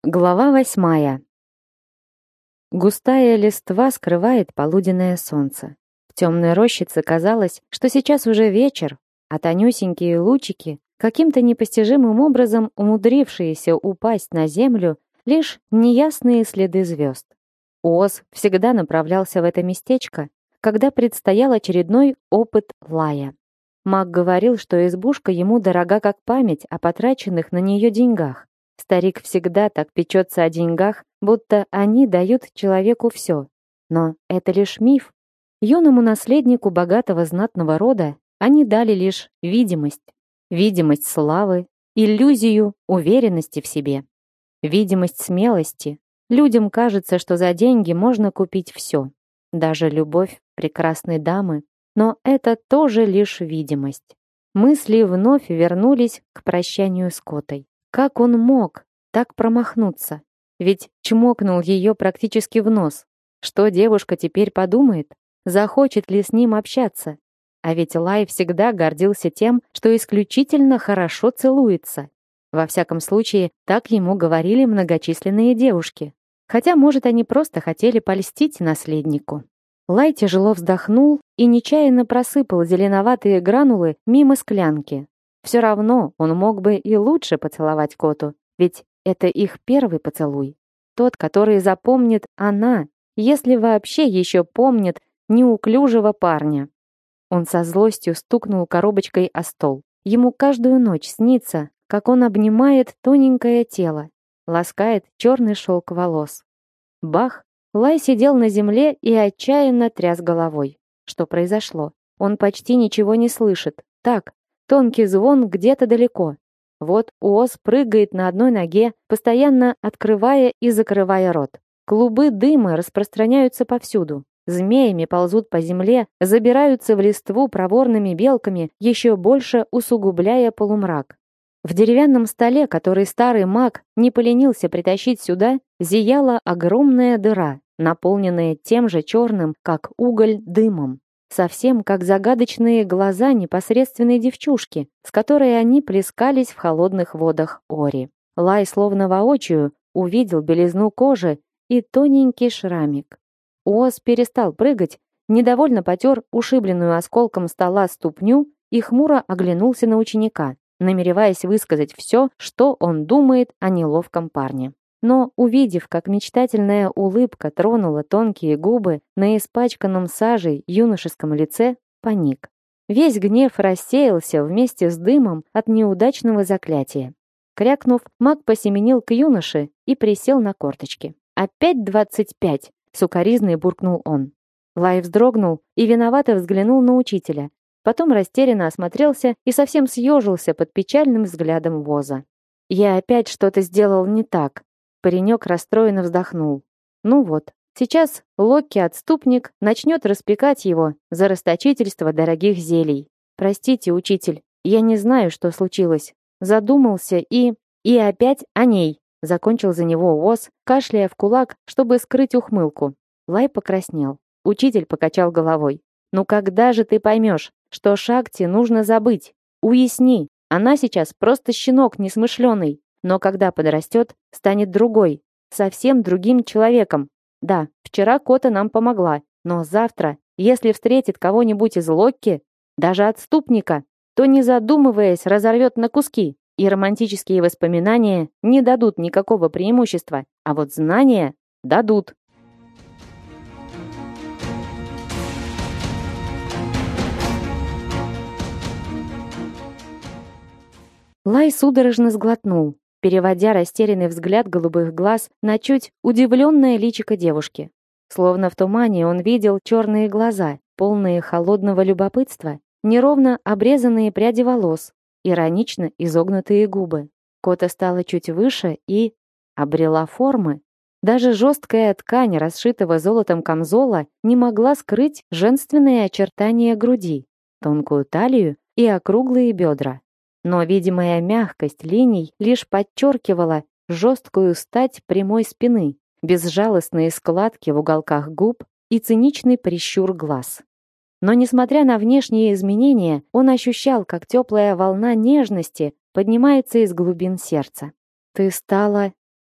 Глава 8. Густая листва скрывает полуденное солнце. В темной рощице казалось, что сейчас уже вечер, а тонюсенькие лучики, каким-то непостижимым образом умудрившиеся упасть на землю, лишь неясные следы звезд. Оз всегда направлялся в это местечко, когда предстоял очередной опыт лая. Маг говорил, что избушка ему дорога как память о потраченных на нее деньгах. Старик всегда так печется о деньгах, будто они дают человеку все. Но это лишь миф. Юному наследнику богатого знатного рода они дали лишь видимость. Видимость славы, иллюзию уверенности в себе. Видимость смелости. Людям кажется, что за деньги можно купить все. Даже любовь прекрасной дамы. Но это тоже лишь видимость. Мысли вновь вернулись к прощанию с Котой. Как он мог так промахнуться? Ведь чмокнул ее практически в нос. Что девушка теперь подумает? Захочет ли с ним общаться? А ведь Лай всегда гордился тем, что исключительно хорошо целуется. Во всяком случае, так ему говорили многочисленные девушки. Хотя, может, они просто хотели польстить наследнику. Лай тяжело вздохнул и нечаянно просыпал зеленоватые гранулы мимо склянки. Все равно он мог бы и лучше поцеловать Коту, ведь это их первый поцелуй. Тот, который запомнит она, если вообще еще помнит неуклюжего парня. Он со злостью стукнул коробочкой о стол. Ему каждую ночь снится, как он обнимает тоненькое тело, ласкает черный шелк волос. Бах! Лай сидел на земле и отчаянно тряс головой. Что произошло? Он почти ничего не слышит. Так, тонкий звон где-то далеко. Вот Оз прыгает на одной ноге, постоянно открывая и закрывая рот. Клубы дыма распространяются повсюду. Змеями ползут по земле, забираются в листву проворными белками, еще больше усугубляя полумрак. В деревянном столе, который старый маг не поленился притащить сюда, зияла огромная дыра, наполненная тем же черным, как уголь, дымом. Совсем как загадочные глаза непосредственной девчушки, с которой они плескались в холодных водах Ори. Лай словно воочию увидел белизну кожи и тоненький шрамик. Оз перестал прыгать, недовольно потер ушибленную осколком стола ступню и хмуро оглянулся на ученика, намереваясь высказать все, что он думает о неловком парне. Но, увидев, как мечтательная улыбка тронула тонкие губы на испачканном сажей юношеском лице, паник. Весь гнев рассеялся вместе с дымом от неудачного заклятия. Крякнув, маг посеменил к юноше и присел на корточки. «Опять 25!» — сукоризной буркнул он. Лай вздрогнул и виновато взглянул на учителя. Потом растерянно осмотрелся и совсем съежился под печальным взглядом Воза. «Я опять что-то сделал не так». Паренек расстроенно вздохнул. Ну вот, сейчас Локки-отступник начнет распекать его за расточительство дорогих зелий. Простите, учитель, я не знаю, что случилось. Задумался и опять о ней. Закончил за него Оз, кашляя в кулак, чтобы скрыть ухмылку. Лай покраснел. Учитель покачал головой. Ну когда же ты поймешь, что Шакти нужно забыть? Уясни, она сейчас просто щенок несмышленый. Но когда подрастет, станет другой, совсем другим человеком. Да, вчера Кота нам помогла, но завтра, если встретит кого-нибудь из Локки, даже отступника, то, не задумываясь, разорвет на куски, и романтические воспоминания не дадут никакого преимущества, а вот знания дадут. Лай судорожно сглотнул, переводя растерянный взгляд голубых глаз на чуть удивленное личико девушки. Словно в тумане он видел черные глаза, полные холодного любопытства, неровно обрезанные пряди волос, иронично изогнутые губы. Кота стала чуть выше и обрела формы. Даже жесткая ткань расшитого золотом камзола не могла скрыть женственные очертания груди, тонкую талию и округлые бедра. Но видимая мягкость линий лишь подчеркивала жесткую стать прямой спины, безжалостные складки в уголках губ и циничный прищур глаз. Но, несмотря на внешние изменения, он ощущал, как теплая волна нежности поднимается из глубин сердца. «Ты стала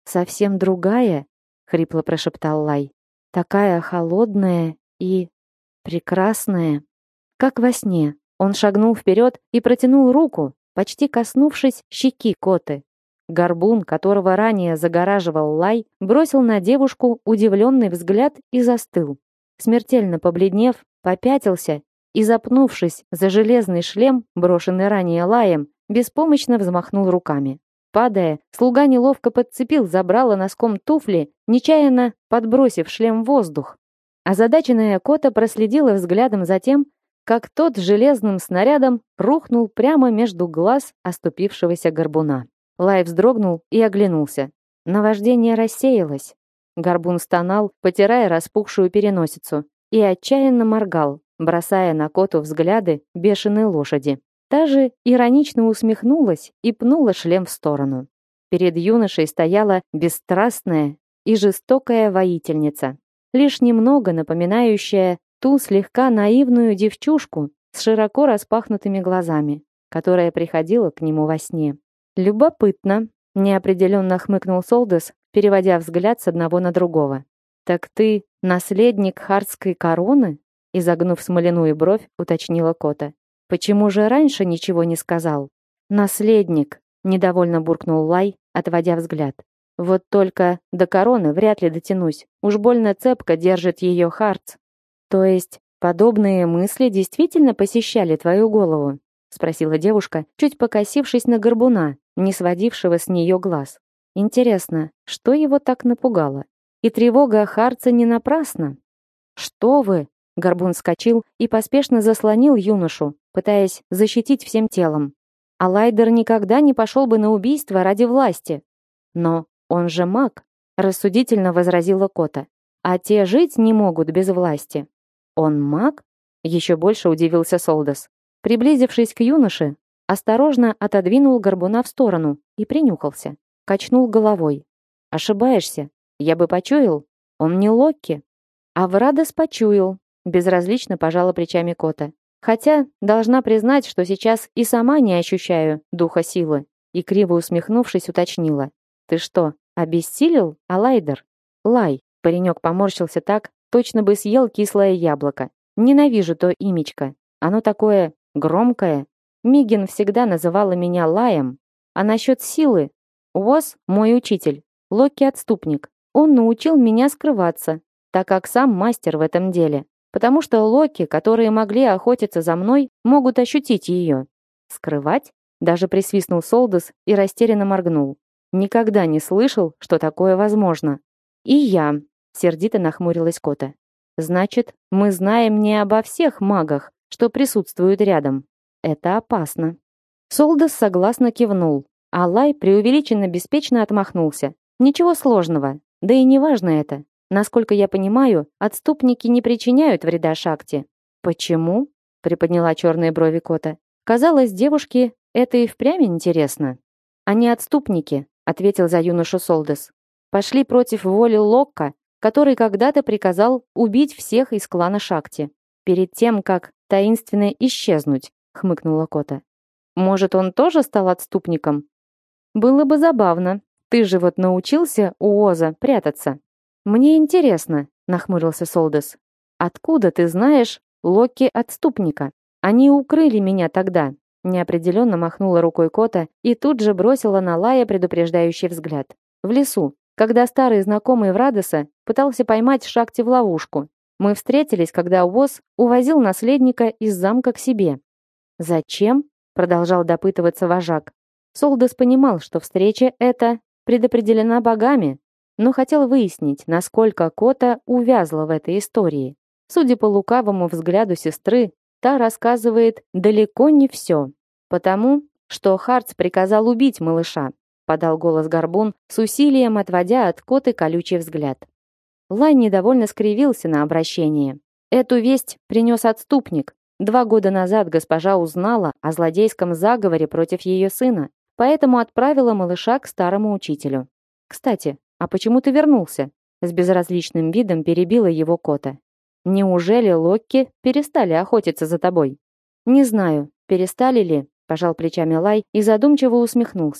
совсем другая?» — хрипло прошептал Лай. «Такая холодная и прекрасная». Как во сне, он шагнул вперед и протянул руку, почти коснувшись щеки Коты. Горбун, которого ранее загораживал Лай, бросил на девушку удивленный взгляд и застыл. Смертельно побледнев, попятился и, запнувшись за железный шлем, брошенный ранее Лаем, беспомощно взмахнул руками. Падая, слуга неловко подцепил забрало носком туфли, нечаянно подбросив шлем в воздух. Озадаченная Кота проследила взглядом за тем, как тот железным снарядом рухнул прямо между глаз оступившегося горбуна. Лай вздрогнул и оглянулся. Наваждение рассеялось. Горбун стонал, потирая распухшую переносицу, и отчаянно моргал, бросая на Коту взгляды бешеной лошади. Та же иронично усмехнулась и пнула шлем в сторону. Перед юношей стояла бесстрастная и жестокая воительница, лишь немного напоминающая ту слегка наивную девчушку с широко распахнутыми глазами, которая приходила к нему во сне. «Любопытно», — неопределенно хмыкнул Солдас, переводя взгляд с одного на другого. «Так ты наследник хардской короны?» — изогнув смоляную бровь, уточнила Кота. «Почему же раньше ничего не сказал?» «Наследник», — недовольно буркнул Лай, отводя взгляд. «Вот только до короны вряд ли дотянусь. Уж больно цепко держит ее Хардс». «То есть подобные мысли действительно посещали твою голову?» — спросила девушка, чуть покосившись на горбуна, не сводившего с нее глаз. «Интересно, что его так напугало? И тревога Хардса не напрасна?» «Что вы?» — горбун вскочил и поспешно заслонил юношу, пытаясь защитить всем телом. «А Лайдер никогда не пошел бы на убийство ради власти». «Но он же маг», — рассудительно возразила Кота. «А те жить не могут без власти». «Он маг?» — еще больше удивился Солдас. Приблизившись к юноше, осторожно отодвинул горбуна в сторону и принюхался. Качнул головой. «Ошибаешься. Я бы почуял. Он не Локки». «А Врадос почуял», — безразлично пожала плечами Кота. «Хотя, должна признать, что сейчас и сама не ощущаю духа силы». И криво усмехнувшись, уточнила. «Ты что, обессилел, Алайдер?» «Лай», — паренек поморщился так, точно бы съел кислое яблоко. «Ненавижу то имечко. Оно такое громкое. Мигин всегда называла меня Лаем. А насчет силы? Уоз — мой учитель. Локки — отступник. Он научил меня скрываться, так как сам мастер в этом деле. Потому что Локки, которые могли охотиться за мной, могут ощутить ее». «Скрывать?» — даже присвистнул Солдас и растерянно моргнул. «Никогда не слышал, что такое возможно». «И я», — сердито нахмурилась Кота. «Значит, мы знаем не обо всех магах, что присутствуют рядом. Это опасно». Солдас согласно кивнул, а Лай преувеличенно беспечно отмахнулся. «Ничего сложного, да и не важно это. Насколько я понимаю, отступники не причиняют вреда Шакти». «Почему?» — приподняла черные брови Кота. Казалось, девушке это и впрямь интересно. «Они отступники», — ответил за юношу Солдас. «Пошли против воли Локка, который когда-то приказал убить всех из клана Шакти. Перед тем, как таинственно исчезнуть», — хмыкнула Кота. «Может, он тоже стал отступником?» «Было бы забавно. Ты же вот научился у Оза прятаться». «Мне интересно», — нахмурился Солдас. «Откуда ты знаешь Локки отступника? Они укрыли меня тогда». Неопределенно махнула рукой Кота и тут же бросила на Лая предупреждающий взгляд. «В лесу, когда старый знакомый Врадоса пытался поймать Шакти в ловушку. Мы встретились, когда Уоз увозил наследника из замка к себе». «Зачем?» — продолжал допытываться вожак. Солдас понимал, что встреча эта предопределена богами, но хотел выяснить, насколько Кота увязла в этой истории. Судя по лукавому взгляду сестры, та рассказывает далеко не все. «Потому, что Хардс приказал убить малыша», подал голос Горбун, с усилием отводя от Коты колючий взгляд. Лай недовольно скривился на обращение. «Эту весть принес отступник. 2 года назад госпожа узнала о злодейском заговоре против ее сына, поэтому отправила малыша к старому учителю. Кстати, а почему ты вернулся?» С безразличным видом перебила его Кота. «Неужели Локки перестали охотиться за тобой?» «Не знаю, перестали ли», пожал плечами Лай и задумчиво усмехнулся.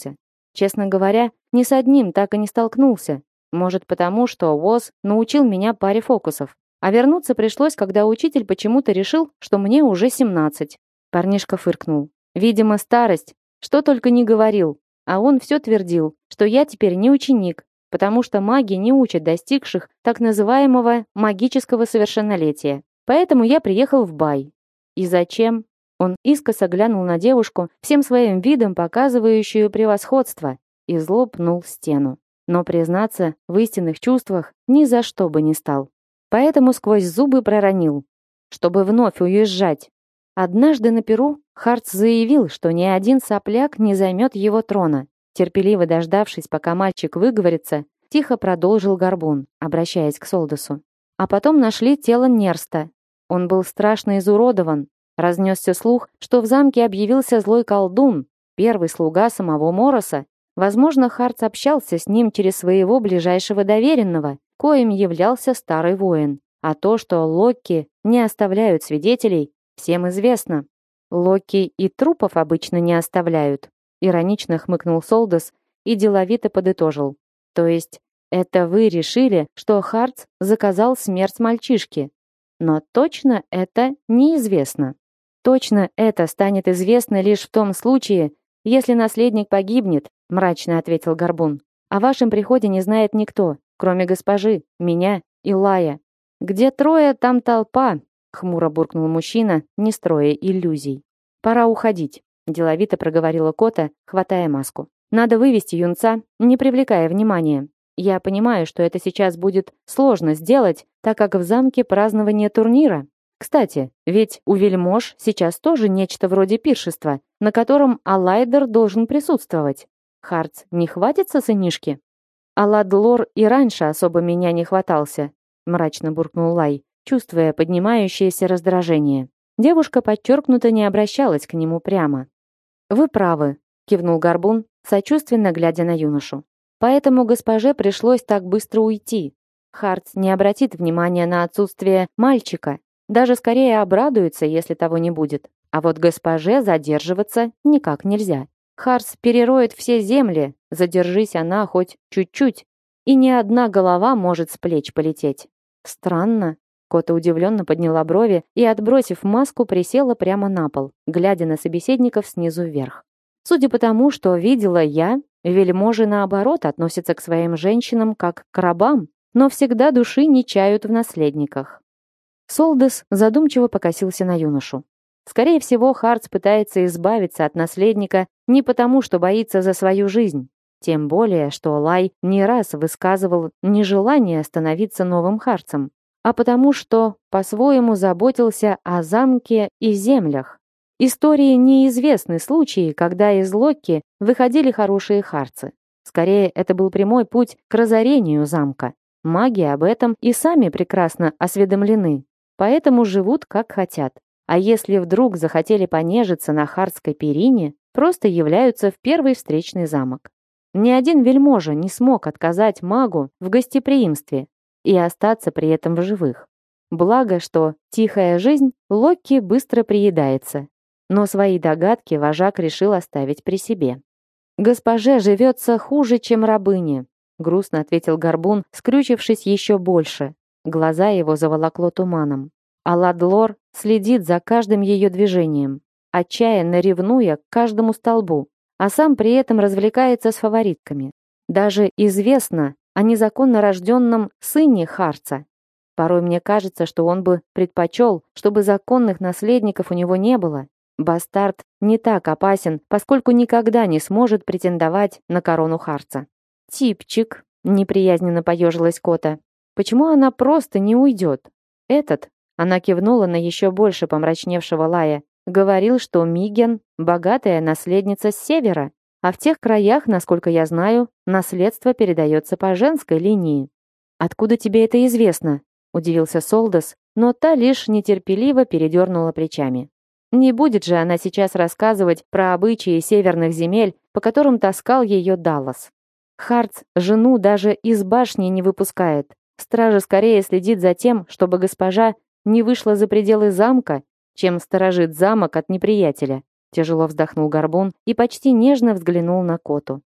Честно говоря, ни с одним так и не столкнулся. Может, потому что ВОЗ научил меня паре фокусов. А вернуться пришлось, когда учитель почему-то решил, что мне уже 17. Парнишка фыркнул. Видимо, старость. Что только не говорил. А он все твердил, что я теперь не ученик, потому что маги не учат достигших так называемого магического совершеннолетия. Поэтому я приехал в бай. И зачем? Он искоса глянул на девушку, всем своим видом показывающую превосходство, и зло пнул стену. Но признаться в истинных чувствах ни за что бы не стал. Поэтому сквозь зубы проронил, чтобы вновь уезжать. Однажды на Перу Хартс заявил, что ни один сопляк не займет его трона. Терпеливо дождавшись, пока мальчик выговорится, тихо продолжил Горбун, обращаясь к Солдасу. А потом нашли тело Нерста. Он был страшно изуродован. Разнесся слух, что в замке объявился злой колдун, первый слуга самого Мороса. Возможно, Хартс общался с ним через своего ближайшего доверенного, коим являлся старый воин. А то, что Локи не оставляют свидетелей, всем известно. Локи и трупов обычно не оставляют. Иронично хмыкнул Солдас и деловито подытожил. То есть, это вы решили, что Хартс заказал смерть мальчишки? Но точно это неизвестно. Точно это станет известно лишь в том случае, если наследник погибнет, мрачно ответил Горбун. О вашем приходе не знает никто, кроме госпожи, меня и Лая. Где трое, там толпа, хмуро буркнул мужчина, не строя иллюзий. Пора уходить, деловито проговорила Кота, хватая маску. Надо вывести юнца, не привлекая внимания. Я понимаю, что это сейчас будет сложно сделать, так как в замке празднование турнира. Кстати, ведь у вельмож сейчас тоже нечто вроде пиршества, на котором Алайдер должен присутствовать. Хартс не хватится сынишки? Аладлор и раньше особо меня не хватался, мрачно буркнул Лай, чувствуя поднимающееся раздражение. Девушка подчеркнуто не обращалась к нему прямо. «Вы правы», — кивнул Горбун, сочувственно глядя на юношу. «Поэтому госпоже пришлось так быстро уйти. Хартс не обратит внимания на отсутствие мальчика, даже скорее обрадуется, если того не будет. А вот госпоже задерживаться никак нельзя. Хартс перероет все земли, задержись она хоть чуть-чуть, и ни одна голова может с плеч полететь». «Странно». Кота удивленно подняла брови и, отбросив маску, присела прямо на пол, глядя на собеседников снизу вверх. Судя по тому, что видела я, вельможи наоборот относятся к своим женщинам как к рабам, но всегда души не чают в наследниках. Солдас задумчиво покосился на юношу. Скорее всего, Хартс пытается избавиться от наследника не потому, что боится за свою жизнь. Тем более, что Лай не раз высказывал нежелание становиться новым Хартсом, а потому что по-своему заботился о замке и землях. Истории неизвестны случаи, когда из Локи выходили хорошие Хартсы. Скорее, это был прямой путь к разорению замка. Маги об этом и сами прекрасно осведомлены, поэтому живут как хотят. А если вдруг захотели понежиться на хартской перине, просто являются в первый встречный замок. Ни один вельможа не смог отказать магу в гостеприимстве и остаться при этом в живых. Благо, что тихая жизнь Локи быстро приедается. Но свои догадки вожак решил оставить при себе. «Госпоже живется хуже, чем рабыне», грустно ответил Горбун, скрючившись еще больше. Глаза его заволокло туманом. Аладлор следит за каждым ее движением, отчаянно ревнуя к каждому столбу, а сам при этом развлекается с фаворитками. Даже известно о незаконно рожденном сыне Хартса. Порой мне кажется, что он бы предпочел, чтобы законных наследников у него не было. Бастард не так опасен, поскольку никогда не сможет претендовать на корону Хартса. «Типчик», — неприязненно поежилась Кота. «Почему она просто не уйдет? Этот...» — она кивнула на еще больше помрачневшего Лая. «Говорил, что Миген — богатая наследница с севера, а в тех краях, насколько я знаю, наследство передается по женской линии». «Откуда тебе это известно?» — удивился Солдас, но та лишь нетерпеливо передернула плечами. Не будет же она сейчас рассказывать про обычаи северных земель, по которым таскал ее Даллас. Хартс жену даже из башни не выпускает. Стража скорее следит за тем, чтобы госпожа не вышла за пределы замка, чем сторожит замок от неприятеля. Тяжело вздохнул Горбун и почти нежно взглянул на Коту.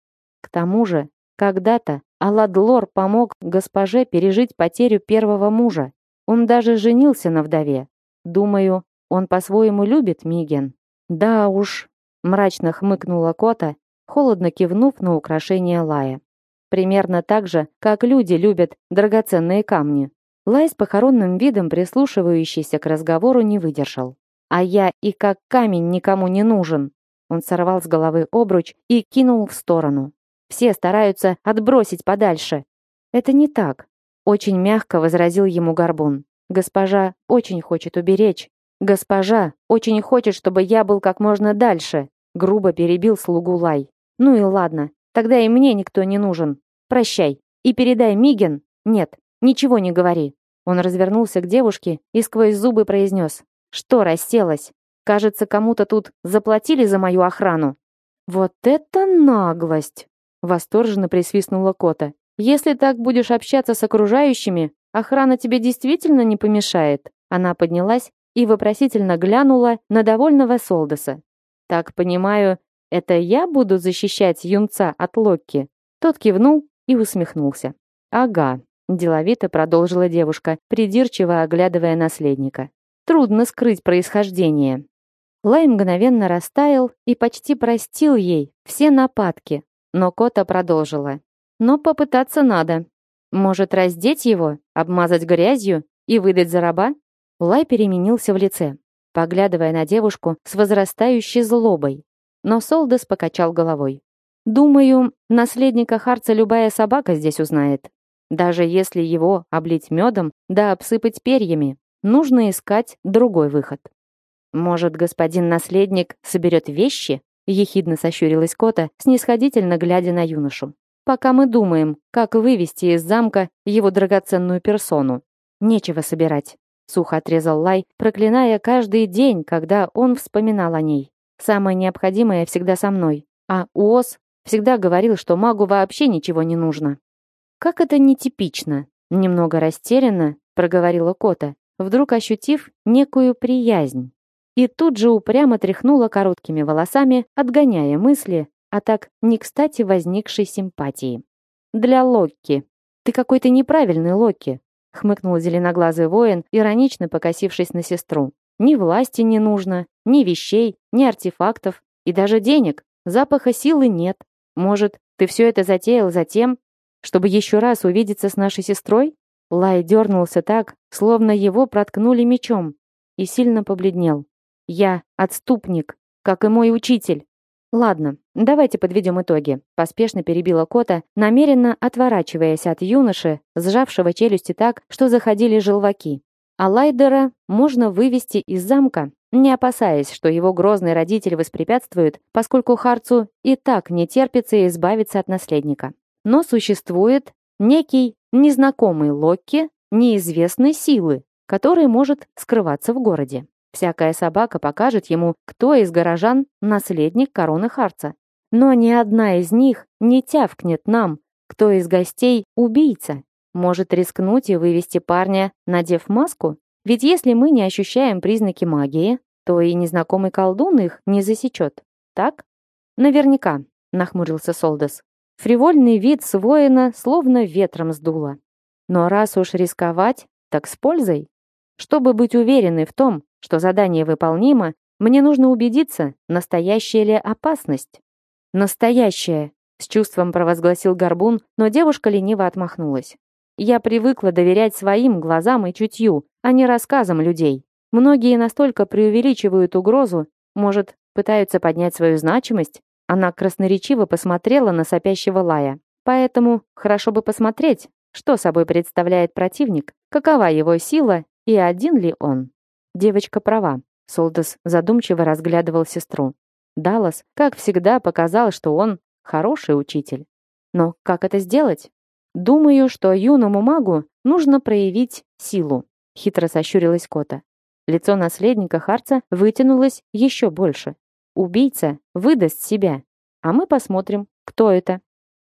К тому же, когда-то Аладлор помог госпоже пережить потерю первого мужа. Он даже женился на вдове. Думаю, он по-своему любит Миген. Да уж, мрачно хмыкнула Кота, холодно кивнув на украшение Лая. Примерно так же, как люди любят драгоценные камни. Лай с похоронным видом, прислушивающийся к разговору, не выдержал. «А я и как камень никому не нужен!» Он сорвал с головы обруч и кинул в сторону. «Все стараются отбросить подальше». «Это не так», — очень мягко возразил ему Горбун. «Госпожа очень хочет уберечь. Госпожа очень хочет, чтобы я был как можно дальше», — грубо перебил слугу Лай. «Ну и ладно, тогда и мне никто не нужен. Прощай. И передай Миген...» «Нет, ничего не говори». Он развернулся к девушке и сквозь зубы произнес. «Что расселась? Кажется, кому-то тут заплатили за мою охрану». «Вот это наглость!» Восторженно присвистнула Кота. «Если так будешь общаться с окружающими, охрана тебе действительно не помешает». Она поднялась и вопросительно глянула на довольного Солдаса. «Так понимаю, это я буду защищать юнца от Локки?» Тот кивнул и усмехнулся. «Ага», — деловито продолжила девушка, придирчиво оглядывая наследника. «Трудно скрыть происхождение». Лай мгновенно растаял и почти простил ей все нападки, но Кота продолжила. «Но попытаться надо. Может, раздеть его, обмазать грязью и выдать за раба?» Лай переменился в лице, поглядывая на девушку с возрастающей злобой. Но Солдас покачал головой. «Думаю, наследника Харца любая собака здесь узнает. Даже если его облить медом да обсыпать перьями, нужно искать другой выход». «Может, господин наследник соберет вещи?» — ехидно сощурилась Кота, снисходительно глядя на юношу. «Пока мы думаем, как вывести из замка его драгоценную персону. Нечего собирать», — сухо отрезал Лай, проклиная каждый день, когда он вспоминал о ней. «Самое необходимое всегда со мной. А Уос всегда говорил, что магу вообще ничего не нужно». «Как это нетипично», — немного растерянно проговорила Кота, вдруг ощутив некую приязнь. И тут же упрямо тряхнула короткими волосами, отгоняя мысли о так не кстати возникшей симпатии. «Для Локки. Ты какой-то неправильный, Локки», — хмыкнул зеленоглазый воин, иронично покосившись на сестру. «Ни власти не нужно, ни вещей, ни артефактов, и даже денег. Запаха силы нет. Может, ты все это затеял затем, чтобы еще раз увидеться с нашей сестрой?» Лай дернулся так, словно его проткнули мечом, и сильно побледнел. «Я отступник, как и мой учитель». «Ладно, давайте подведем итоги», — поспешно перебила Кота, намеренно отворачиваясь от юноши, сжавшего челюсти так, что заходили желваки. А Лайдера можно вывести из замка, не опасаясь, что его грозный родитель воспрепятствует, поскольку Харцу и так не терпится избавиться от наследника. Но существует некий незнакомый Локки неизвестной силы, который может скрываться в городе. Всякая собака покажет ему, кто из горожан наследник короны Харца. Но ни одна из них не тявкнет нам, кто из гостей убийца. Может рискнуть и вывести парня, надев маску? Ведь если мы не ощущаем признаки магии, то и незнакомый колдун их не засечет. Так? Наверняка, нахмурился Солдас. Фривольный вид с воина словно ветром сдуло. Но раз уж рисковать, так с пользой. Чтобы быть уверенной в том, что задание выполнимо, мне нужно убедиться, настоящая ли опасность. «Настоящая!» — с чувством провозгласил Горбун, но девушка лениво отмахнулась. «Я привыкла доверять своим глазам и чутью, а не рассказам людей. Многие настолько преувеличивают угрозу, может, пытаются поднять свою значимость?» Она красноречиво посмотрела на сопящего Лая. «Поэтому хорошо бы посмотреть, что собой представляет противник, какова его сила и один ли он». Девочка права. Солдас задумчиво разглядывал сестру. Даллас, как всегда, показал, что он хороший учитель. Но как это сделать? Думаю, что юному магу нужно проявить силу. Хитро сощурилась Кота. Лицо наследника Харца вытянулось еще больше. Убийца выдаст себя. А мы посмотрим, кто это.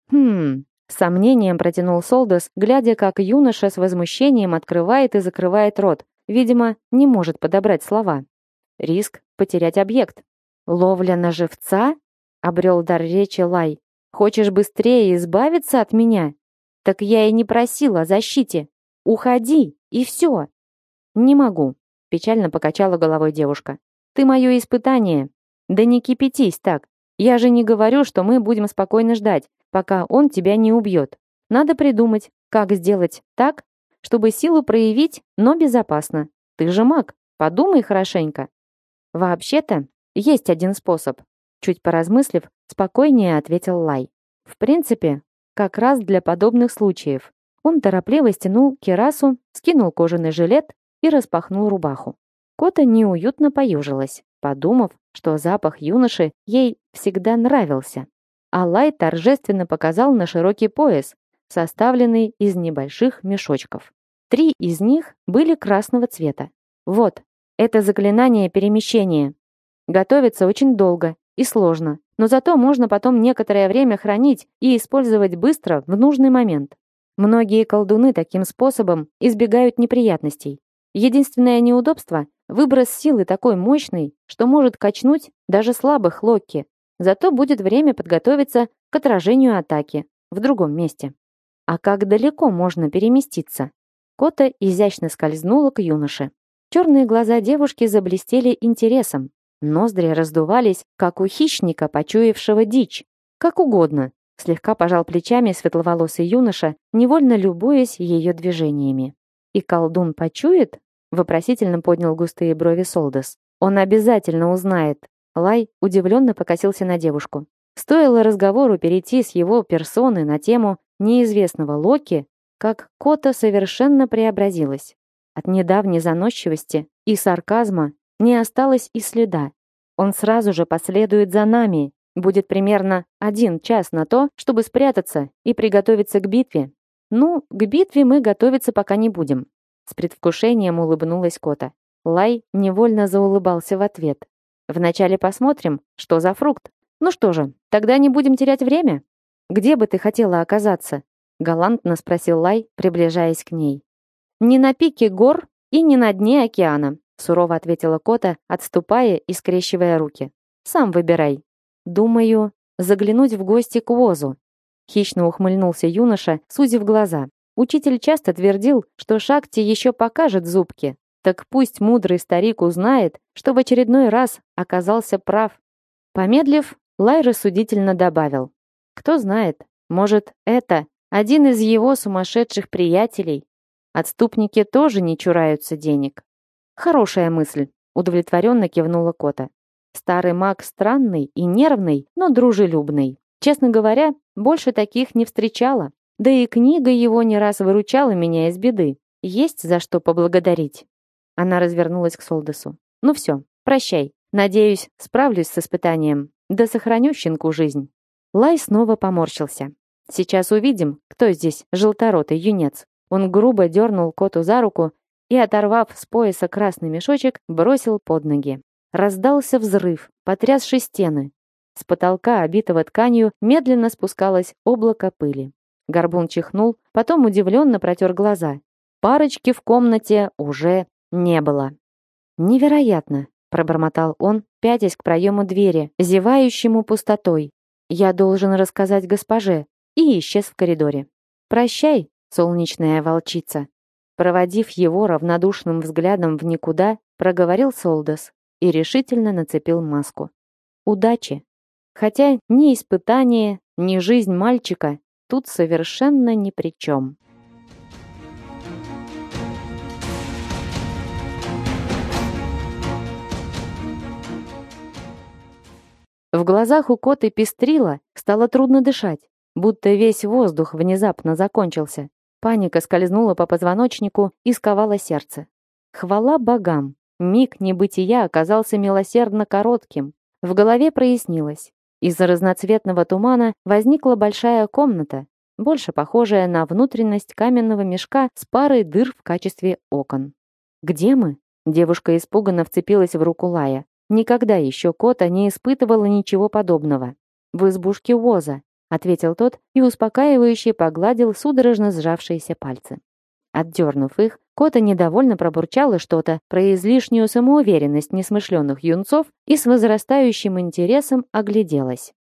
С сомнением протянул Солдас, глядя, как юноша с возмущением открывает и закрывает рот. Видимо, не может подобрать слова. Риск потерять объект. «Ловля на живца?» — обрел дар речи Лай. Хочешь быстрее избавиться от меня? Так я и не просила о защите. Уходи, и все. Не могу, печально покачала головой девушка. Ты мое испытание. Да не кипятись так. Я же не говорю, что мы будем спокойно ждать, пока он тебя не убьет. Надо придумать, как сделать так, чтобы силу проявить, но безопасно. Ты же маг, подумай хорошенько. Вообще-то, есть один способ. Чуть поразмыслив, спокойнее ответил Лай. В принципе, как раз для подобных случаев. Он торопливо стянул кирасу, скинул кожаный жилет и распахнул рубаху. Кота неуютно поюжилась, подумав, что запах юноши ей всегда нравился. А Лай торжественно показал на широкий пояс, составленный из небольших мешочков. 3 из них были красного цвета. Вот, это заклинание перемещения. Готовится очень долго и сложно, но зато можно потом некоторое время хранить и использовать быстро в нужный момент. Многие колдуны таким способом избегают неприятностей. Единственное неудобство – выброс силы такой мощный, что может качнуть даже слабых Локки. Зато будет время подготовиться к отражению атаки в другом месте. А как далеко можно переместиться? Кота изящно скользнула к юноше. Черные глаза девушки заблестели интересом. Ноздри раздувались, как у хищника, почуявшего дичь. Как угодно, слегка пожал плечами светловолосый юноша, невольно любуясь ее движениями. «И колдун почует?» — вопросительно поднял густые брови Солдас. «Он обязательно узнает». Лай удивленно покосился на девушку. Стоило разговору перейти с его персоны на тему неизвестного Локи, как Кота совершенно преобразилась. От недавней заносчивости и сарказма не осталось и следа. Он сразу же последует за нами. Будет примерно 1 час на то, чтобы спрятаться и приготовиться к битве. Ну, к битве мы готовиться пока не будем. С предвкушением улыбнулась Кота. Лай невольно заулыбался в ответ. Вначале посмотрим, что за фрукт. Ну что же, тогда не будем терять время. Где бы ты хотела оказаться? Галантно спросил Лай, приближаясь к ней. Не на пике гор и не на дне океана, сурово ответила Кота, отступая и скрещивая руки. Сам выбирай. Думаю, заглянуть в гости к Возу. Хищно ухмыльнулся юноша, сузив глаза. Учитель часто твердил, что Шакти еще покажет зубки. Так пусть мудрый старик узнает, что в очередной раз оказался прав. Помедлив, Лай рассудительно добавил. Кто знает, может, это один из его сумасшедших приятелей. Отступники тоже не чураются денег. Хорошая мысль, удовлетворенно кивнула Кота. Старый маг странный и нервный, но дружелюбный. Честно говоря, больше таких не встречала. Да и книга его не раз выручала меня из беды. Есть за что поблагодарить. Она развернулась к Солдасу. Ну все, прощай. Надеюсь, справлюсь с испытанием. Да сохраню щенку жизнь. Лай снова поморщился. Сейчас увидим, кто здесь желторотый юнец. Он грубо дернул Коту за руку и, оторвав с пояса красный мешочек, бросил под ноги. Раздался взрыв, потрясший стены. С потолка, обитого тканью, медленно спускалось облако пыли. Горбун чихнул, потом удивленно протер глаза. Парочки в комнате уже не было. «Невероятно!» — пробормотал он, пятясь к проему двери, зевающему пустотой. «Я должен рассказать госпоже», и исчез в коридоре. «Прощай, солнечная волчица!» Проводив его равнодушным взглядом в никуда, проговорил Солдас и решительно нацепил маску. «Удачи!» Хотя ни испытание, ни жизнь мальчика тут совершенно ни при чем. В глазах у Коты пестрило, стало трудно дышать, будто весь воздух внезапно закончился. Паника скользнула по позвоночнику и сковала сердце. Хвала богам! Миг небытия оказался милосердно коротким. В голове прояснилось. Из-за разноцветного тумана возникла большая комната, больше похожая на внутренность каменного мешка с парой дыр в качестве окон. «Где мы?» Девушка испуганно вцепилась в руку Лая. Никогда еще Кота не испытывала ничего подобного. «В избушке Воза», — ответил тот и успокаивающе погладил судорожно сжавшиеся пальцы. Отдернув их, Кота недовольно пробурчала что-то про излишнюю самоуверенность несмышленных юнцов и с возрастающим интересом огляделась.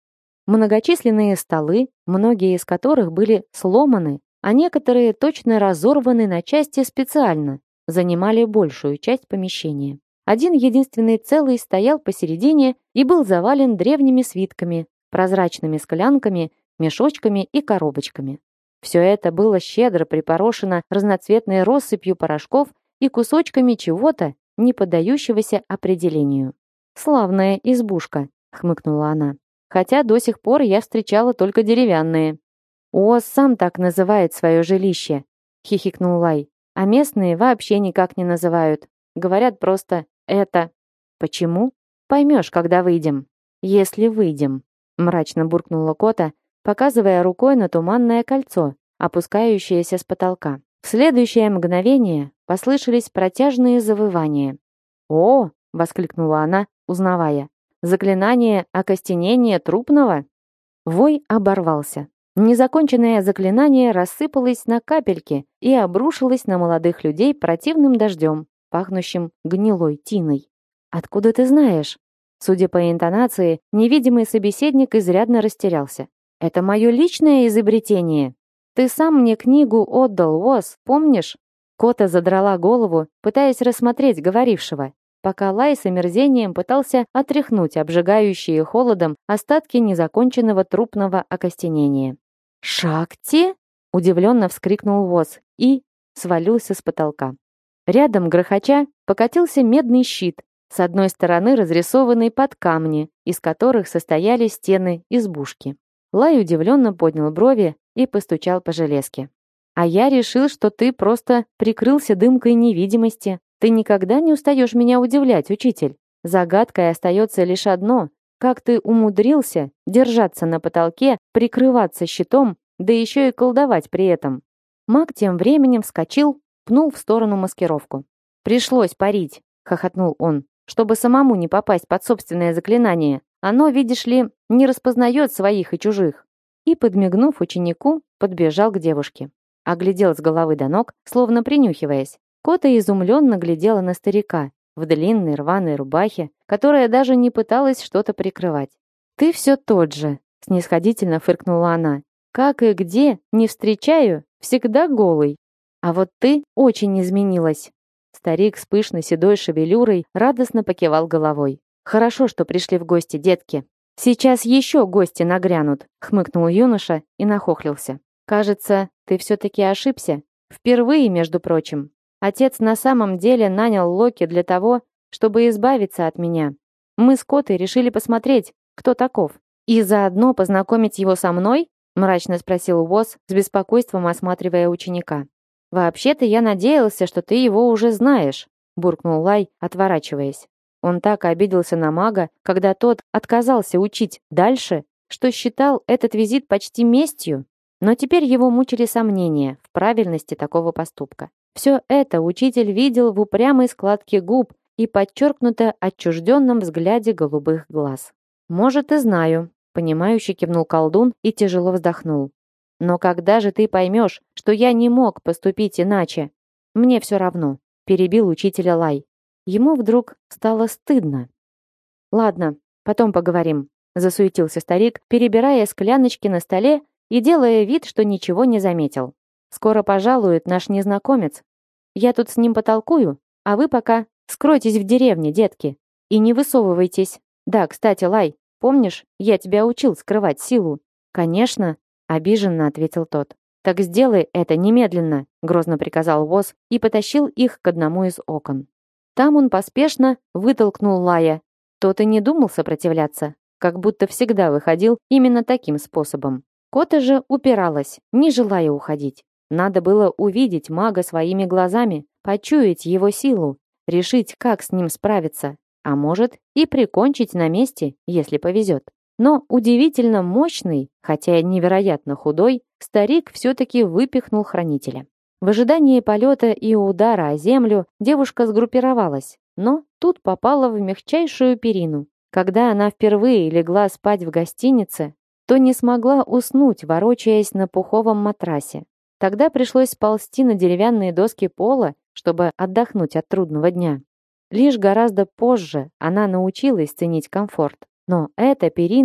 Многочисленные столы, многие из которых были сломаны, а некоторые точно разорваны на части специально, занимали большую часть помещения. Один единственный целый стоял посередине и был завален древними свитками, прозрачными склянками, мешочками и коробочками. Все это было щедро припорошено разноцветной россыпью порошков и кусочками чего-то, не поддающегося определению. «Славная избушка», — хмыкнула она. «Хотя до сих пор я встречала только деревянные». «Оз сам так называет свое жилище», — хихикнул Лай. «А местные вообще никак не называют. Говорят просто «это». Почему? Поймешь, когда выйдем». «Если выйдем», — мрачно буркнула Кота, показывая рукой на туманное кольцо, опускающееся с потолка. В следующее мгновение послышались протяжные завывания. «О!» — воскликнула она, узнавая. «Заклинание окостенения трупного?» Вой оборвался. Незаконченное заклинание рассыпалось на капельки и обрушилось на молодых людей противным дождем, пахнущим гнилой тиной. «Откуда ты знаешь?» Судя по интонации, невидимый собеседник изрядно растерялся. «Это мое личное изобретение. Ты сам мне книгу отдал, Оз, помнишь?» Кота задрала голову, пытаясь рассмотреть говорившего, пока Лай с омерзением пытался отряхнуть обжигающие холодом остатки незаконченного трупного окостенения. «Шакти?» — удивленно вскрикнул Оз и свалился с потолка. Рядом, грохоча, покатился медный щит, с одной стороны разрисованный под камни, из которых состояли стены избушки. Лай удивленно поднял брови и постучал по железке. «А я решил, что ты просто прикрылся дымкой невидимости. Ты никогда не устаешь меня удивлять, учитель. Загадкой остается лишь одно. Как ты умудрился держаться на потолке, прикрываться щитом, да еще и колдовать при этом?» Маг тем временем вскочил, пнул в сторону маскировку. «Пришлось парить», — хохотнул он, «чтобы самому не попасть под собственное заклинание. Оно, видишь ли, не распознает своих и чужих». И, подмигнув ученику, подбежал к девушке. Оглядел с головы до ног, словно принюхиваясь. Кота изумленно глядела на старика в длинной рваной рубахе, которая даже не пыталась что-то прикрывать. «Ты все тот же», — снисходительно фыркнула она. «Как и где, не встречаю, всегда голый. А вот ты очень изменилась». Старик с пышной седой шевелюрой радостно покивал головой. «Хорошо, что пришли в гости, детки. Сейчас еще гости нагрянут», — хмыкнул юноша и нахохлился. «Кажется, ты все-таки ошибся. Впервые, между прочим. Отец на самом деле нанял Локи для того, чтобы избавиться от меня. Мы с Котой решили посмотреть, кто таков. И заодно познакомить его со мной?» — мрачно спросил Уоз, с беспокойством осматривая ученика. «Вообще-то я надеялся, что ты его уже знаешь», — буркнул Лай, отворачиваясь. Он так обиделся на мага, когда тот отказался учить дальше, что считал этот визит почти местью. Но теперь его мучили сомнения в правильности такого поступка. Все это учитель видел в упрямой складке губ и подчеркнуто отчужденном взгляде голубых глаз. «Может, и знаю», — понимающе кивнул колдун и тяжело вздохнул. «Но когда же ты поймешь, что я не мог поступить иначе?» «Мне все равно», — перебил учителя Лай. Ему вдруг стало стыдно. «Ладно, потом поговорим», — засуетился старик, перебирая скляночки на столе и делая вид, что ничего не заметил. «Скоро пожалует наш незнакомец. Я тут с ним потолкую, а вы пока скройтесь в деревне, детки, и не высовывайтесь. Да, кстати, Лай, помнишь, я тебя учил скрывать силу?» «Конечно», — обиженно ответил тот. «Так сделай это немедленно», — грозно приказал Воз и потащил их к одному из окон. Там он поспешно вытолкнул Лая. Тот и не думал сопротивляться, как будто всегда выходил именно таким способом. Кота же упиралась, не желая уходить. Надо было увидеть мага своими глазами, почуять его силу, решить, как с ним справиться, а может и прикончить на месте, если повезет. Но удивительно мощный, хотя и невероятно худой, старик все-таки выпихнул хранителя. В ожидании полета и удара о землю девушка сгруппировалась, но тут попала в мягчайшую перину. Когда она впервые легла спать в гостинице, то не смогла уснуть, ворочаясь на пуховом матрасе. Тогда пришлось сползти на деревянные доски пола, чтобы отдохнуть от трудного дня. Лишь гораздо позже она научилась ценить комфорт. Но эта перина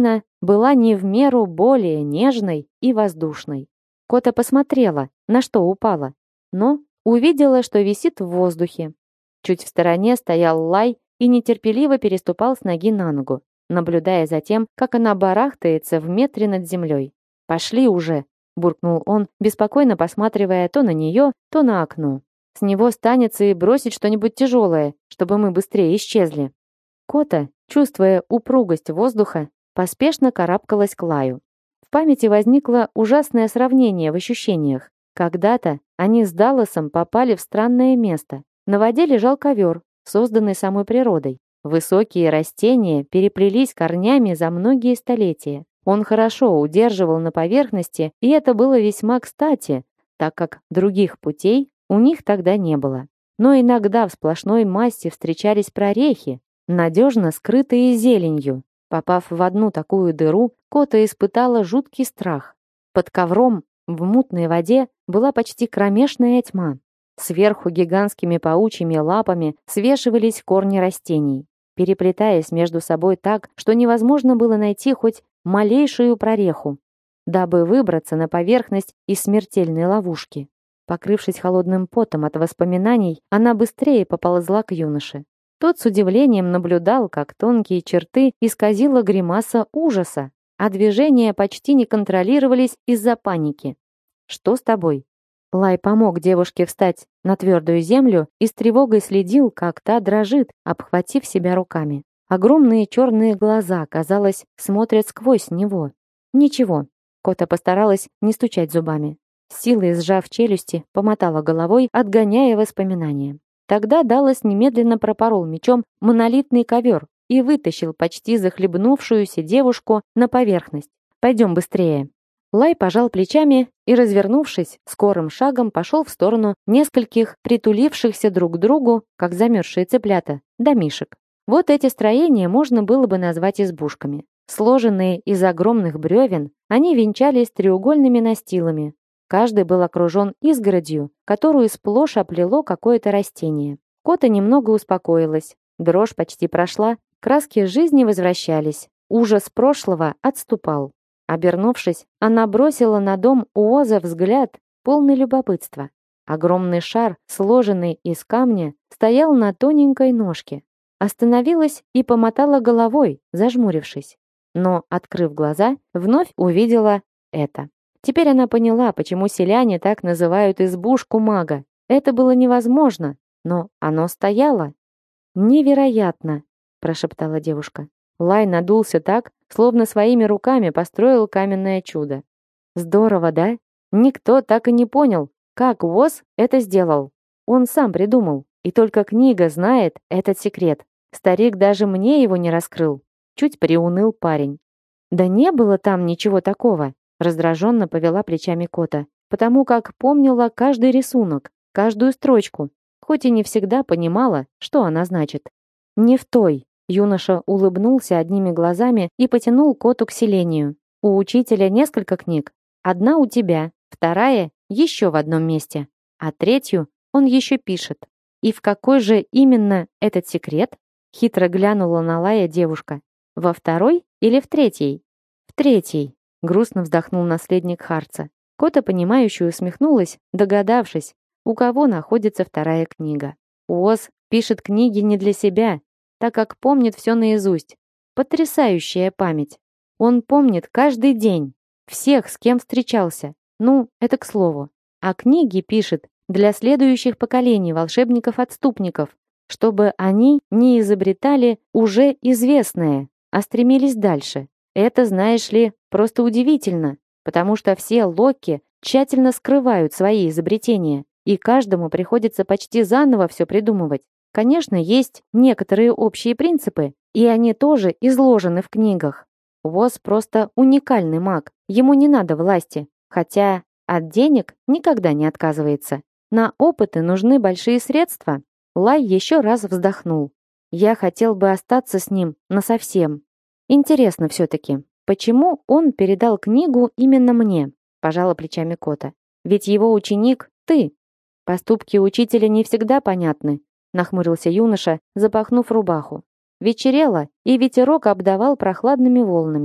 была не в меру более нежной и воздушной. Кота посмотрела, на что упала, но увидела, что висит в воздухе. Чуть в стороне стоял Лай и нетерпеливо переступал с ноги на ногу, наблюдая за тем, как она барахтается в метре над землей. «Пошли уже!» — буркнул он, беспокойно посматривая то на нее, то на окно. «С него станется и бросить что-нибудь тяжелое, чтобы мы быстрее исчезли». Кота, чувствуя упругость воздуха, поспешно карабкалась к Лаю. В памяти возникло ужасное сравнение в ощущениях. Когда-то они с Далласом попали в странное место. На воде лежал ковер, созданный самой природой. Высокие растения переплелись корнями за многие столетия. Он хорошо удерживал на поверхности, и это было весьма кстати, так как других путей у них тогда не было. Но иногда в сплошной массе встречались прорехи, надежно скрытые зеленью. Попав в одну такую дыру, Кота испытала жуткий страх. Под ковром в мутной воде была почти кромешная тьма. Сверху гигантскими паучьими лапами свешивались корни растений, переплетаясь между собой так, что невозможно было найти хоть малейшую прореху, дабы выбраться на поверхность из смертельной ловушки. Покрывшись холодным потом от воспоминаний, она быстрее поползла к юноше. Тот с удивлением наблюдал, как тонкие черты исказила гримаса ужаса, а движения почти не контролировались из-за паники. «Что с тобой?» Лай помог девушке встать на твердую землю и с тревогой следил, как та дрожит, обхватив себя руками. Огромные черные глаза, казалось, смотрят сквозь него. «Ничего». Кота постаралась не стучать зубами. С силой сжав челюсти, помотала головой, отгоняя воспоминания. Тогда Даллас немедленно пропорол мечом монолитный ковер и вытащил почти захлебнувшуюся девушку на поверхность. «Пойдем быстрее». Лай пожал плечами и, развернувшись, скорым шагом пошел в сторону нескольких притулившихся друг к другу, как замерзшие цыплята, домишек. Вот эти строения можно было бы назвать избушками. Сложенные из огромных бревен, они венчались треугольными настилами. Каждый был окружен изгородью, которую сплошь оплело какое-то растение. Кота немного успокоилась. Дрожь почти прошла, краски жизни возвращались. Ужас прошлого отступал. Обернувшись, она бросила на дом Уоза взгляд, полный любопытства. Огромный шар, сложенный из камня, стоял на тоненькой ножке. Остановилась и помотала головой, зажмурившись. Но, открыв глаза, вновь увидела это. Теперь она поняла, почему селяне так называют избушку мага. Это было невозможно, но оно стояло. «Невероятно!» – прошептала девушка. Лай надулся так, словно своими руками построил каменное чудо. «Здорово, да? Никто так и не понял, как Уоз это сделал. Он сам придумал, и только книга знает этот секрет. Старик даже мне его не раскрыл». Чуть приуныл парень. «Да не было там ничего такого», раздраженно повела плечами Кота, потому как помнила каждый рисунок, каждую строчку, хоть и не всегда понимала, что она значит. «Не в той», юноша улыбнулся одними глазами и потянул Коту к селению. «У учителя несколько книг. Одна у тебя, вторая еще в одном месте, а третью он еще пишет. И в какой же именно этот секрет?» Хитро глянула на Лая девушка. «Во второй или в третьей?» «В третьей», грустно вздохнул наследник Харца. Кота, понимающе усмехнулась, догадавшись, у кого находится вторая книга. Уоз пишет книги не для себя, так как помнит все наизусть. Потрясающая память. Он помнит каждый день, всех, с кем встречался. Ну, это к слову. А книги пишет для следующих поколений волшебников-отступников, чтобы они не изобретали уже известное, а стремились дальше. Это, знаешь ли, просто удивительно, потому что все Локи тщательно скрывают свои изобретения, и каждому приходится почти заново все придумывать. Конечно, есть некоторые общие принципы, и они тоже изложены в книгах. Уоз просто уникальный маг, ему не надо власти, хотя от денег никогда не отказывается. На опыты нужны большие средства. Лай еще раз вздохнул. Я хотел бы остаться с ним насовсем. Интересно все-таки, почему он передал книгу именно мне? Пожала плечами Кота. Ведь его ученик ты. Поступки учителя не всегда понятны, нахмурился юноша, запахнув рубаху. Вечерело, и ветерок обдавал прохладными волнами.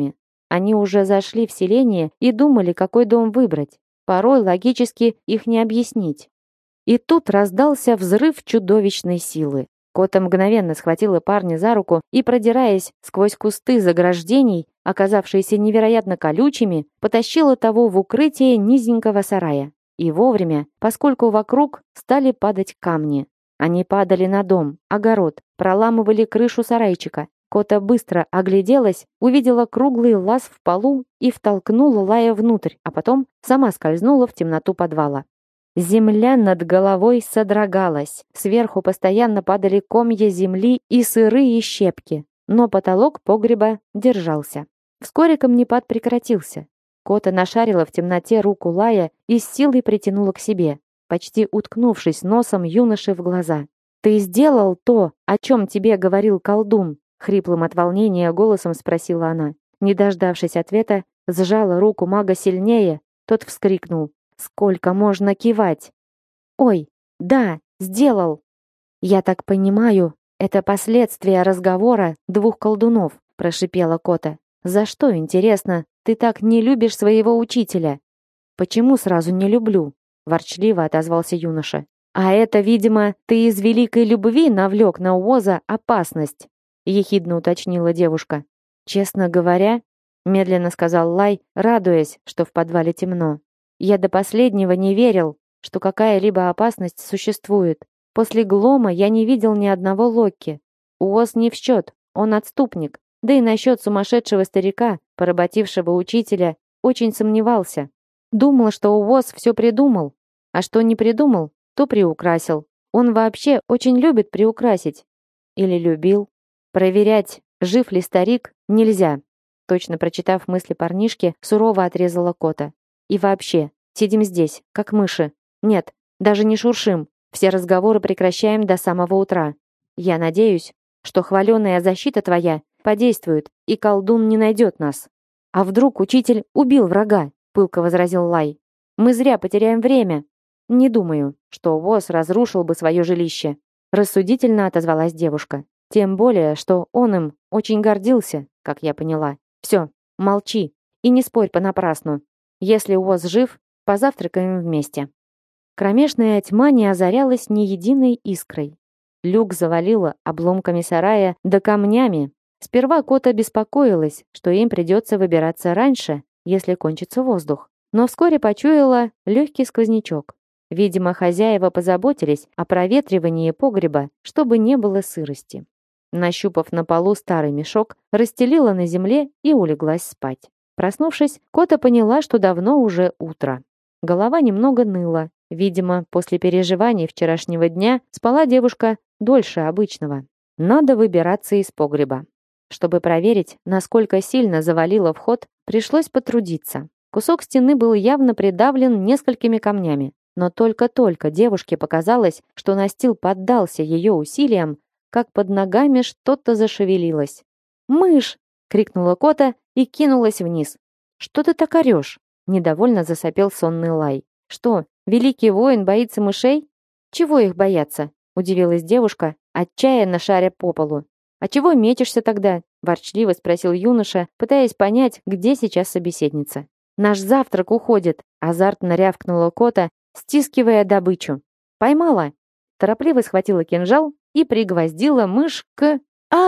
Они уже зашли в селение и думали, какой дом выбрать. Порой логически их не объяснить. И тут раздался взрыв чудовищной силы. Кота мгновенно схватила парня за руку и, продираясь сквозь кусты заграждений, оказавшиеся невероятно колючими, потащила того в укрытие низенького сарая. И вовремя, поскольку вокруг стали падать камни. Они падали на дом, огород, проламывали крышу сарайчика. Кота быстро огляделась, увидела круглый лаз в полу и втолкнула Лая внутрь, а потом сама скользнула в темноту подвала. Земля над головой содрогалась, сверху постоянно падали комья земли и сырые щепки, но потолок погреба держался. Вскоре камнепад прекратился. Кота нашарила в темноте руку Лая и с силой притянула к себе, почти уткнувшись носом юноши в глаза. «Ты сделал то, о чем тебе говорил колдун?» Хриплым от волнения голосом спросила она. Не дождавшись ответа, сжала руку мага сильнее, тот вскрикнул. «Сколько можно кивать?» «Ой, да, сделал!» «Я так понимаю, это последствия разговора двух колдунов», прошипела Кота. «За что, интересно, ты так не любишь своего учителя?» «Почему сразу не люблю?» ворчливо отозвался юноша. «А это, видимо, ты из великой любви навлек на Уоза опасность», ехидно уточнила девушка. «Честно говоря», медленно сказал Лай, радуясь, что в подвале темно. «Я до последнего не верил, что какая-либо опасность существует. После Глома я не видел ни одного Локки. Уоз не в счет, он отступник. Да и насчет сумасшедшего старика, поработившего учителя, очень сомневался. Думал, что Уоз все придумал, а что не придумал, то приукрасил. Он вообще очень любит приукрасить. Или любил. Проверять, жив ли старик, нельзя». Точно прочитав мысли парнишки, сурово отрезала Кота. «И вообще, сидим здесь, как мыши. Нет, даже не шуршим. Все разговоры прекращаем до самого утра. Я надеюсь, что хваленая защита твоя подействует, и колдун не найдет нас». «А вдруг учитель убил врага?» пылко возразил Лай. «Мы зря потеряем время». «Не думаю, что Уоз разрушил бы свое жилище», рассудительно отозвалась девушка. «Тем более, что он им очень гордился, как я поняла. Все, молчи и не спорь понапрасну. Если Уоз жив, позавтракаем вместе». Кромешная тьма не озарялась ни единой искрой. Люк завалило обломками сарая да камнями. Сперва Кота беспокоилась, что им придется выбираться раньше, если кончится воздух. Но вскоре почуяла легкий сквознячок. Видимо, хозяева позаботились о проветривании погреба, чтобы не было сырости. Нащупав на полу старый мешок, расстелила на земле и улеглась спать. Проснувшись, Кота поняла, что давно уже утро. Голова немного ныла. Видимо, после переживаний вчерашнего дня спала девушка дольше обычного. Надо выбираться из погреба. Чтобы проверить, насколько сильно завалило вход, пришлось потрудиться. Кусок стены был явно придавлен несколькими камнями. Но только-только девушке показалось, что настил поддался ее усилиям, как под ногами что-то зашевелилось. «Мышь!» — крикнула Кота и кинулась вниз. «Что ты так орешь?» — недовольно засопел сонный Лай. «Что, великий воин боится мышей?» «Чего их бояться?» — удивилась девушка, отчаянно шаря по полу. «А чего метишься тогда?» — ворчливо спросил юноша, пытаясь понять, где сейчас собеседница. «Наш завтрак уходит!» — азартно рявкнула Кота, стискивая добычу. «Поймала!» Торопливо схватила кинжал и пригвоздила мышь к...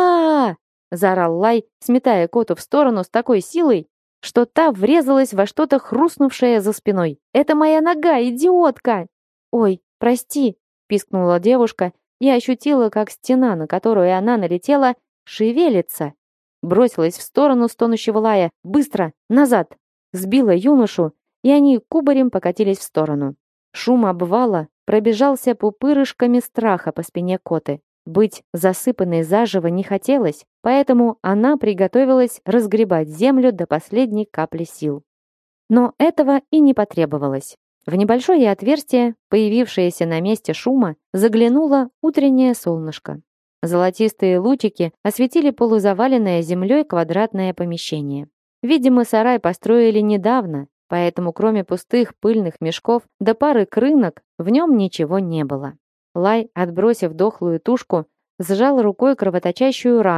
а заорал Лай, сметая Коту в сторону с такой силой, что та врезалась во что-то хрустнувшее за спиной. «Это моя нога, идиотка!» «Ой, прости!» — пискнула девушка и ощутила, как стена, на которую она налетела, шевелится. Бросилась в сторону стонущего Лая. «Быстро! Назад!» Сбила юношу, и они кубарем покатились в сторону. Шум обвала пробежался пупырышками страха по спине Коты. Быть засыпанной заживо не хотелось, поэтому она приготовилась разгребать землю до последней капли сил. Но этого и не потребовалось. В небольшое отверстие, появившееся на месте шума, заглянуло утреннее солнышко. Золотистые лучики осветили полузаваленное землей квадратное помещение. Видимо, сарай построили недавно, поэтому кроме пустых пыльных мешков да пары крынок в нем ничего не было. Лай, отбросив дохлую тушку, сжал рукой кровоточащую рану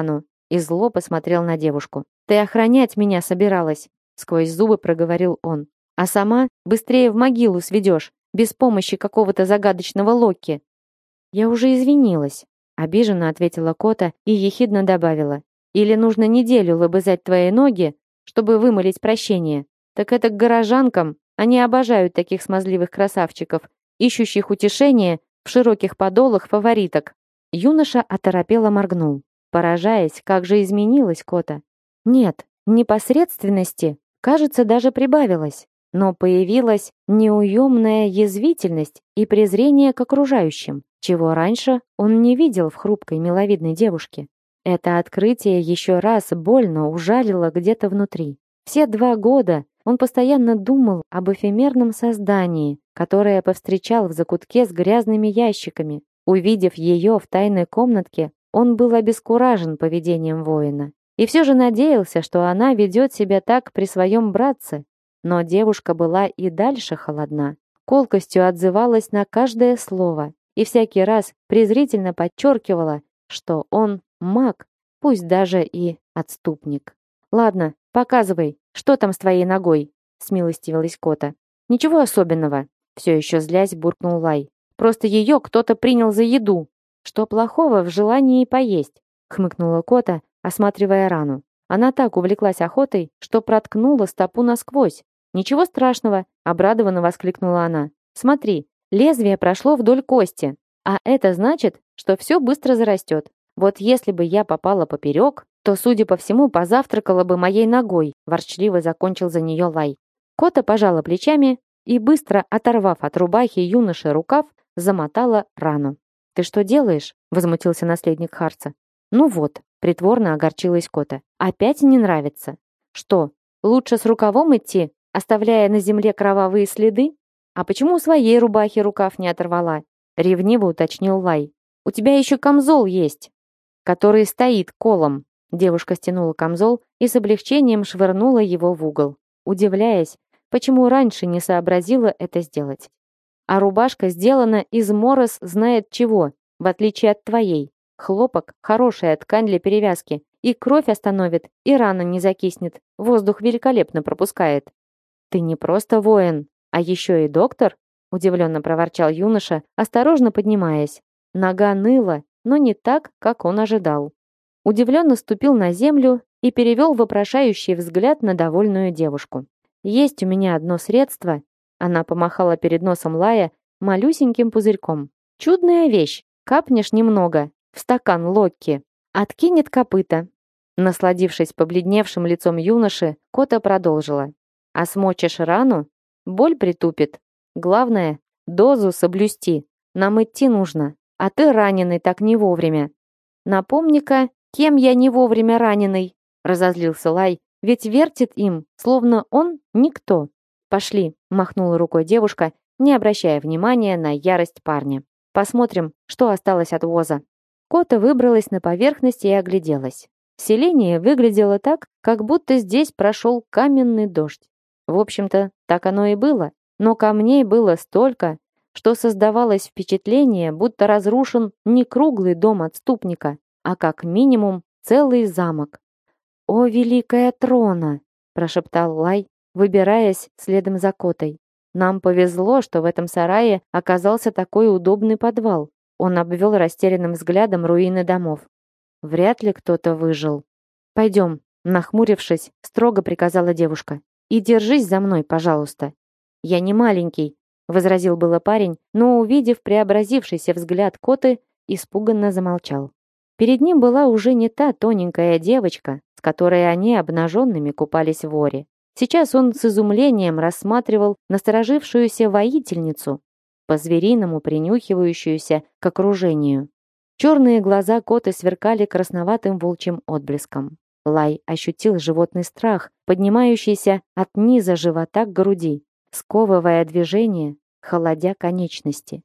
и зло посмотрел на девушку. «Ты охранять меня собиралась!» Сквозь зубы проговорил он. «А сама быстрее в могилу сведешь, без помощи какого-то загадочного Локи!» «Я уже извинилась», — обиженно ответила Кота и ехидно добавила. «Или нужно неделю лобызать твои ноги, чтобы вымолить прощение? Так это к горожанкам, они обожают таких смазливых красавчиков, ищущих утешение в широких подолах фавориток». Юноша оторопело моргнул, поражаясь, как же изменилась Кота. Нет, непосредственности, кажется, даже прибавилось, но появилась неуемная язвительность и презрение к окружающим, чего раньше он не видел в хрупкой миловидной девушке. Это открытие еще раз больно ужалило где-то внутри. Все 2 года он постоянно думал об эфемерном создании, которое повстречал в закутке с грязными ящиками. Увидев ее в тайной комнатке, он был обескуражен поведением воина. И все же надеялся, что она ведет себя так при своем братце. Но девушка была и дальше холодна. Колкостью отзывалась на каждое слово и всякий раз презрительно подчеркивала, что он маг, пусть даже и отступник. «Ладно, показывай, что там с твоей ногой?» — смилостивилась Кота. «Ничего особенного», — все еще злясь буркнул Лай. «Просто ее кто-то принял за еду». «Что плохого в желании поесть?» — хмыкнула Кота, осматривая рану. Она так увлеклась охотой, что проткнула стопу насквозь. «Ничего страшного», — обрадованно воскликнула она. «Смотри, лезвие прошло вдоль кости, а это значит, что все быстро зарастет. Вот если бы я попала поперек, то, судя по всему, позавтракала бы моей ногой», — ворчливо закончил за нее Лай. Кота пожала плечами и, быстро оторвав от рубахи юноши рукав, замотала рану. «Ты что делаешь?» — возмутился наследник Харца. «Ну вот», — притворно огорчилась Кота. «Опять не нравится. Что, лучше с рукавом идти, оставляя на земле кровавые следы? А почему у своей рубахи рукав не оторвала?» — ревниво уточнил Лай. «У тебя еще камзол есть, который стоит колом». Девушка стянула камзол и с облегчением швырнула его в угол, удивляясь, почему раньше не сообразила это сделать. «А рубашка сделана из морос знает чего, в отличие от твоей. Хлопок — хорошая ткань для перевязки, и кровь остановит, и рана не закиснет, воздух великолепно пропускает». «Ты не просто воин, а еще и доктор?» — удивленно проворчал юноша, осторожно поднимаясь. Нога ныла, но не так, как он ожидал. Удивленно ступил на землю и перевел вопрошающий взгляд на довольную девушку. «Есть у меня одно средство», — она помахала перед носом Лая малюсеньким пузырьком. «Чудная вещь, капнешь немного, в стакан Локки, откинет копыта». Насладившись побледневшим лицом юноши, Кота продолжила. «А смочишь рану? Боль притупит. Главное, дозу соблюсти. Нам идти нужно, а ты раненый так не вовремя. Напомни-ка, кем я не вовремя раненый?» Разозлился Лай, ведь вертит им, словно он никто. «Пошли», — махнула рукой девушка, не обращая внимания на ярость парня. «Посмотрим, что осталось от воза». Кота выбралась на поверхность и огляделась. Селение выглядело так, как будто здесь прошел каменный дождь. В общем-то, так оно и было, но камней было столько, что создавалось впечатление, будто разрушен не круглый дом отступника, а как минимум целый замок. «О, великая трона!» – прошептал Лай, выбираясь следом за Котой. «Нам повезло, что в этом сарае оказался такой удобный подвал». Он обвел растерянным взглядом руины домов. Вряд ли кто-то выжил. «Пойдем», – нахмурившись, строго приказала девушка. «И держись за мной, пожалуйста». «Я не маленький», — возразил было парень, но, увидев преобразившийся взгляд Коты, испуганно замолчал. Перед ним была уже не та тоненькая девочка, с которой они обнаженными купались в Оре. Сейчас он с изумлением рассматривал насторожившуюся воительницу, по-звериному принюхивающуюся к окружению. Черные глаза Коты сверкали красноватым волчьим отблеском. Лай ощутил животный страх, поднимающийся от низа живота к груди, сковывая движение, холодя конечности.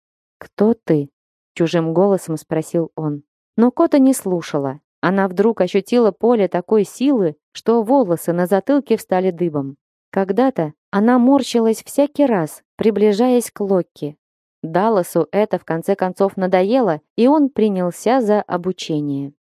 «Кто ты?» — чужим голосом спросил он. Но Кота не слушала. Она вдруг ощутила поле такой силы, что волосы на затылке встали дыбом. Когда-то она морщилась всякий раз, приближаясь к Локки. Далласу это в конце концов надоело, и он принялся за обучение.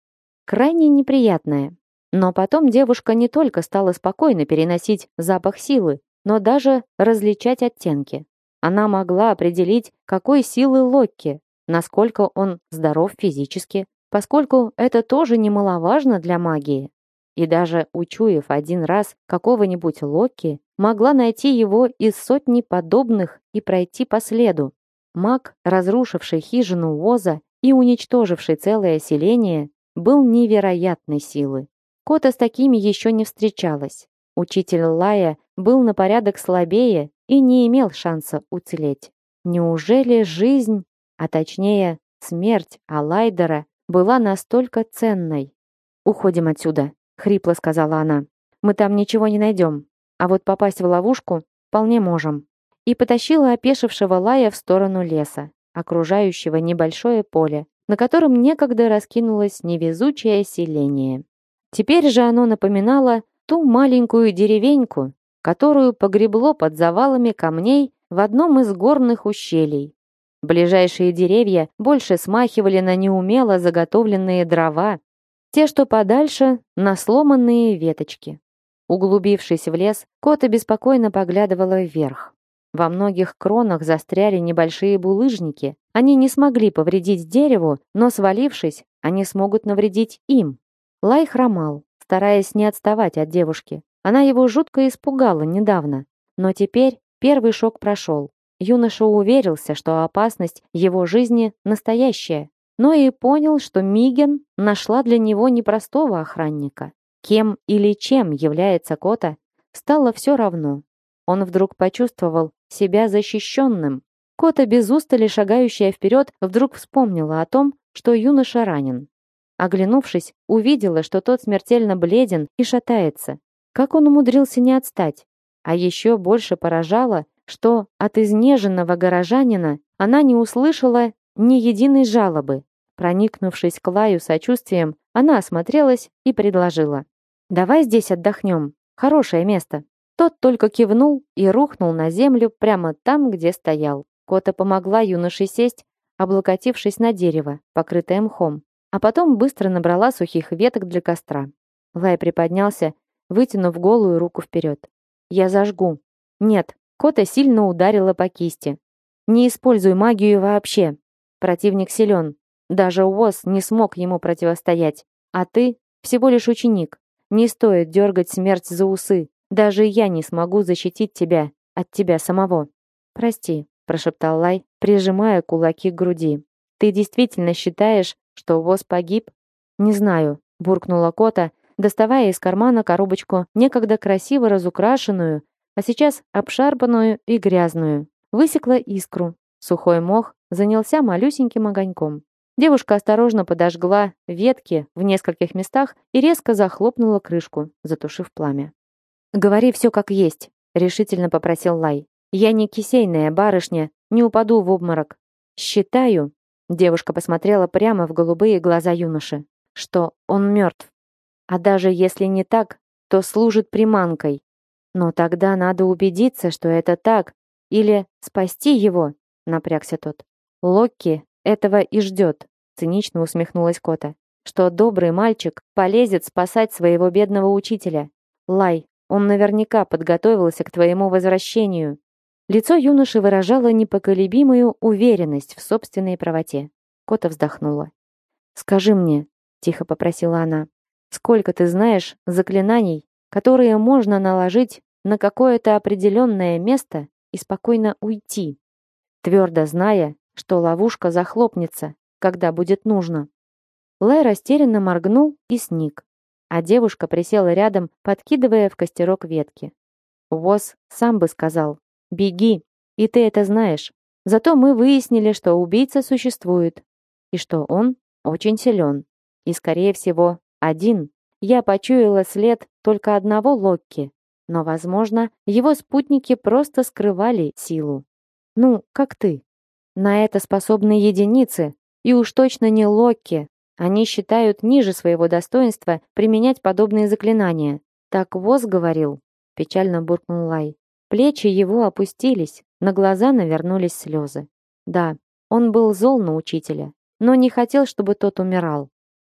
крайне неприятное. Но потом девушка не только стала спокойно переносить запах силы, но даже различать оттенки. Она могла определить, какой силы Локки, насколько он здоров физически, поскольку это тоже немаловажно для магии. И даже учуяв один раз какого-нибудь Локки, могла найти его из сотни подобных и пройти по следу. Маг, разрушивший хижину Оза и уничтоживший целое селение, был невероятной силы. Кота с такими еще не встречалась. Учитель Лая был на порядок слабее и не имел шанса уцелеть. Неужели жизнь, а точнее смерть Алайдера, была настолько ценной? «Уходим отсюда», — хрипло сказала она. «Мы там ничего не найдем, а вот попасть в ловушку вполне можем». И потащила опешившего Лая в сторону леса, окружающего небольшое поле, на котором некогда раскинулось невезучее селение. Теперь же оно напоминало ту маленькую деревеньку, которую погребло под завалами камней в одном из горных ущелий. Ближайшие деревья больше смахивали на неумело заготовленные дрова, те, что подальше, на сломанные веточки. Углубившись в лес, Кота беспокойно поглядывала вверх. Во многих кронах застряли небольшие булыжники. Они не смогли повредить дереву, но, свалившись, они смогут навредить им. Лай хромал, стараясь не отставать от девушки. Она его жутко испугала недавно. Но теперь первый шок прошел. Юноша уверился, что опасность его жизни настоящая, но и понял, что Миген нашла для него непростого охранника. Кем или чем является Кота, стало все равно. Он вдруг почувствовал себя защищенным. Кота, без устали шагающая вперед, вдруг вспомнила о том, что юноша ранен. Оглянувшись, увидела, что тот смертельно бледен и шатается. Как он умудрился не отстать? А еще больше поражало, что от изнеженного горожанина она не услышала ни единой жалобы. Проникнувшись к Лаю сочувствием, она осмотрелась и предложила: «Давай здесь отдохнем. Хорошее место». Тот только кивнул и рухнул на землю прямо там, где стоял. Кота помогла юноше сесть, облокотившись на дерево, покрытое мхом, а потом быстро набрала сухих веток для костра. Лай приподнялся, вытянув голую руку вперед. «Я зажгу». «Нет», Кота сильно ударила по кисти. «Не используй магию вообще. Противник силен. Даже Уоз не смог ему противостоять. А ты всего лишь ученик. Не стоит дергать смерть за усы. Даже я не смогу защитить тебя от тебя самого». «Прости», — прошептал Лай, прижимая кулаки к груди. «Ты действительно считаешь, что Уоз погиб?» «Не знаю», — буркнула Кота, доставая из кармана коробочку, некогда красиво разукрашенную, а сейчас обшарпанную и грязную. Высекла искру. Сухой мох занялся малюсеньким огоньком. Девушка осторожно подожгла ветки в нескольких местах и резко захлопнула крышку, затушив пламя. «Говори все как есть», — решительно попросил Лай. «Я не кисейная барышня, не упаду в обморок. Считаю», — девушка посмотрела прямо в голубые глаза юноши, «что он мертв. А даже если не так, то служит приманкой. Но тогда надо убедиться, что это так, или спасти его», — напрягся тот. «Локки этого и ждет», — цинично усмехнулась Кота, «что добрый мальчик полезет спасать своего бедного учителя. Лай, он наверняка подготовился к твоему возвращению». Лицо юноши выражало непоколебимую уверенность в собственной правоте. Кота вздохнула. «Скажи мне», — тихо попросила она, «сколько ты знаешь заклинаний, которые можно наложить на какое-то определенное место и спокойно уйти, твердо зная, что ловушка захлопнется, когда будет нужно?» Лай растерянно моргнул и сник, а девушка присела рядом, подкидывая в костерок ветки. «Воз сам бы сказал: беги, и ты это знаешь. Зато мы выяснили, что убийца существует, и что он очень силен, и, скорее всего, один. Я почуяла след только одного Локки, но, возможно, его спутники просто скрывали силу. Ну, как ты. На это способны единицы, и уж точно не Локки. Они считают ниже своего достоинства применять подобные заклинания. Так Воз говорил», — печально буркнул Лай. Плечи его опустились, на глаза навернулись слезы. Да, он был зол на учителя, но не хотел, чтобы тот умирал.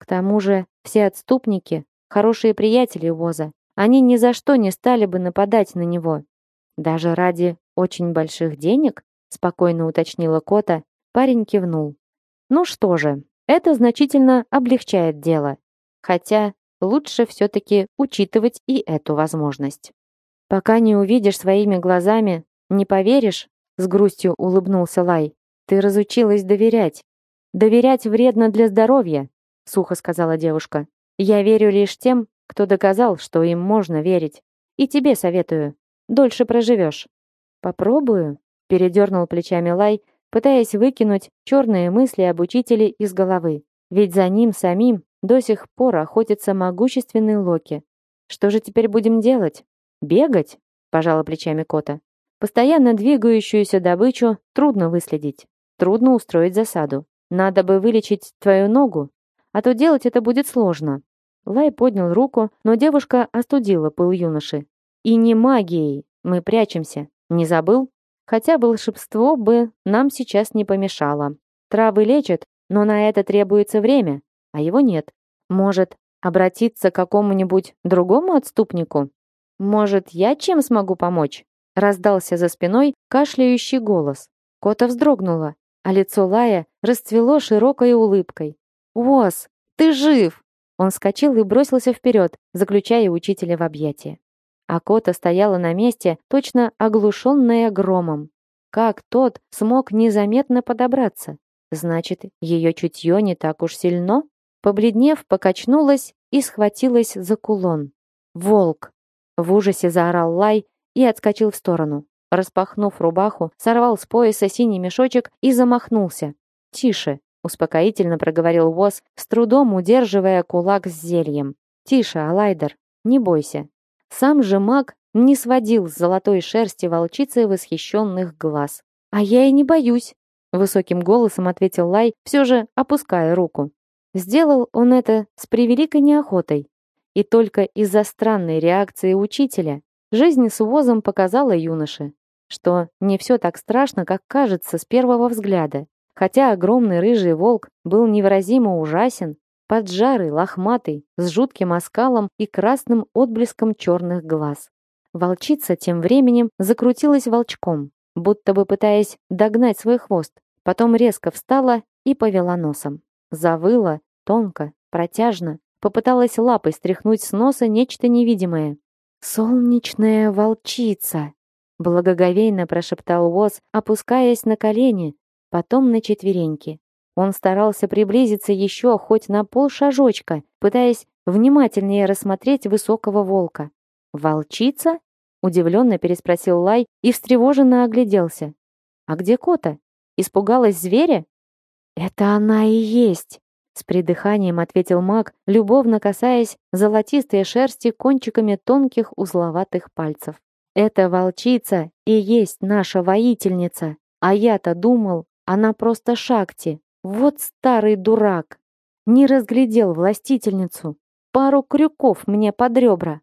К тому же все отступники — хорошие приятели Воза. Они ни за что не стали бы нападать на него. Даже ради очень больших денег, спокойно уточнила Кота, парень кивнул. Ну что же, это значительно облегчает дело. Хотя лучше все-таки учитывать и эту возможность. Пока не увидишь своими глазами, не поверишь, с грустью улыбнулся Лай. Ты разучилась доверять. Доверять вредно для здоровья, сухо сказала девушка. Я верю лишь тем, кто доказал, что им можно верить. И тебе советую. Дольше проживешь. Попробую, передернул плечами Лай, пытаясь выкинуть черные мысли об учителе из головы. Ведь за ним самим до сих пор охотится могущественный Локи. Что же теперь будем делать? Бегать? Пожала плечами Кота. Постоянно двигающуюся добычу трудно выследить. Трудно устроить засаду. Надо бы вылечить твою ногу, а то делать это будет сложно. Лай поднял руку, но девушка остудила пыл юноши. И не магией. Мы прячемся. Не забыл? Хотя волшебство бы нам сейчас не помешало. Травы лечат, но на это требуется время, а его нет. Может, обратиться к какому-нибудь другому отступнику? Может, я чем смогу помочь? Раздался за спиной кашляющий голос. Кота вздрогнула, а лицо Лая расцвело широкой улыбкой. «Уоз, ты жив!» Он вскочил и бросился вперед, заключая учителя в объятия. А Кота стояла на месте, точно оглушенная громом. Как тот смог незаметно подобраться? Значит, ее чутье не так уж сильно? Побледнев, покачнулась и схватилась за кулон. «Волк!» В ужасе заорал Лай и отскочил в сторону. Распахнув рубаху, сорвал с пояса синий мешочек и замахнулся. «Тише!» — успокоительно проговорил Воз, с трудом удерживая кулак с зельем. «Тише, Алайдер, не бойся». Сам же маг не сводил с золотой шерсти волчицы восхищенных глаз. «А я и не боюсь», — высоким голосом ответил Лай, все же опуская руку. Сделал он это с превеликой неохотой. И только из-за странной реакции учителя жизнь с Возом показала юноше, что не все так страшно, как кажется с первого взгляда. Хотя огромный рыжий волк был невыразимо ужасен, поджарый, лохматый, с жутким оскалом и красным отблеском черных глаз. Волчица тем временем закрутилась волчком, будто бы пытаясь догнать свой хвост, потом резко встала и повела носом. Завыла тонко, протяжно, попыталась лапой стряхнуть с носа нечто невидимое. «Солнечная волчица!» благоговейно прошептал Воз, опускаясь на колени, потом на четвереньки. Он старался приблизиться еще хоть на полшажочка, пытаясь внимательнее рассмотреть высокого волка. «Волчица?» — удивленно переспросил Лай и встревоженно огляделся. «А где Кота? Испугалась зверя?» «Это она и есть!» — с придыханием ответил маг, любовно касаясь золотистой шерсти кончиками тонких узловатых пальцев. «Эта волчица и есть наша воительница, а я-то думал, она просто Шакти. Вот старый дурак! Не разглядел властительницу. Пару крюков мне под ребра.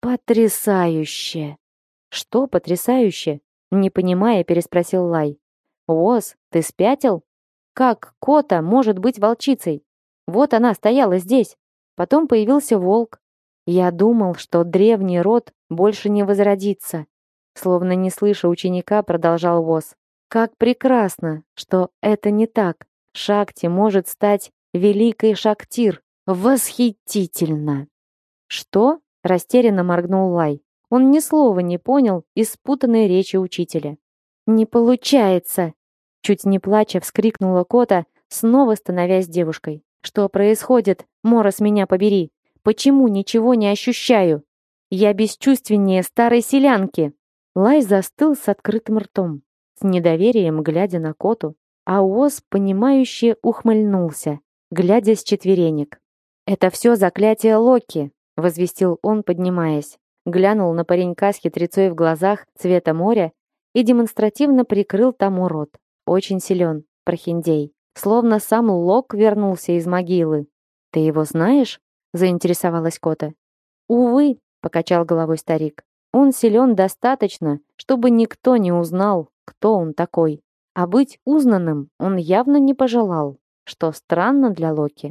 Потрясающе!» «Что потрясающе?» — не понимая, переспросил Лай. «Оз, ты спятил? Как Кота может быть волчицей? Вот она стояла здесь. Потом появился волк. Я думал, что древний род больше не возродится». Словно не слыша ученика, продолжал Воз. «Как прекрасно, что это не так. Шакти может стать великой Шактир. Восхитительно!» «Что?» — растерянно моргнул Лай. Он ни слова не понял из спутанной речи учителя. «Не получается!» Чуть не плача вскрикнула Кота, снова становясь девушкой. «Что происходит? Морос, меня побери! Почему ничего не ощущаю? Я бесчувственнее старой селянки!» Лай застыл с открытым ртом, с недоверием глядя на Коту, а Оз, понимающе ухмыльнулся, глядя с четверенек. «Это все заклятие Локи!» — возвестил он, поднимаясь. Глянул на паренька с хитрецой в глазах цвета моря и демонстративно прикрыл тому рот. Очень силен, прохиндей. Словно сам Лок вернулся из могилы. «Ты его знаешь?» — заинтересовалась Кота. «Увы», — покачал головой старик. «Он силен достаточно, чтобы никто не узнал, кто он такой. А быть узнанным он явно не пожелал, что странно для Локи».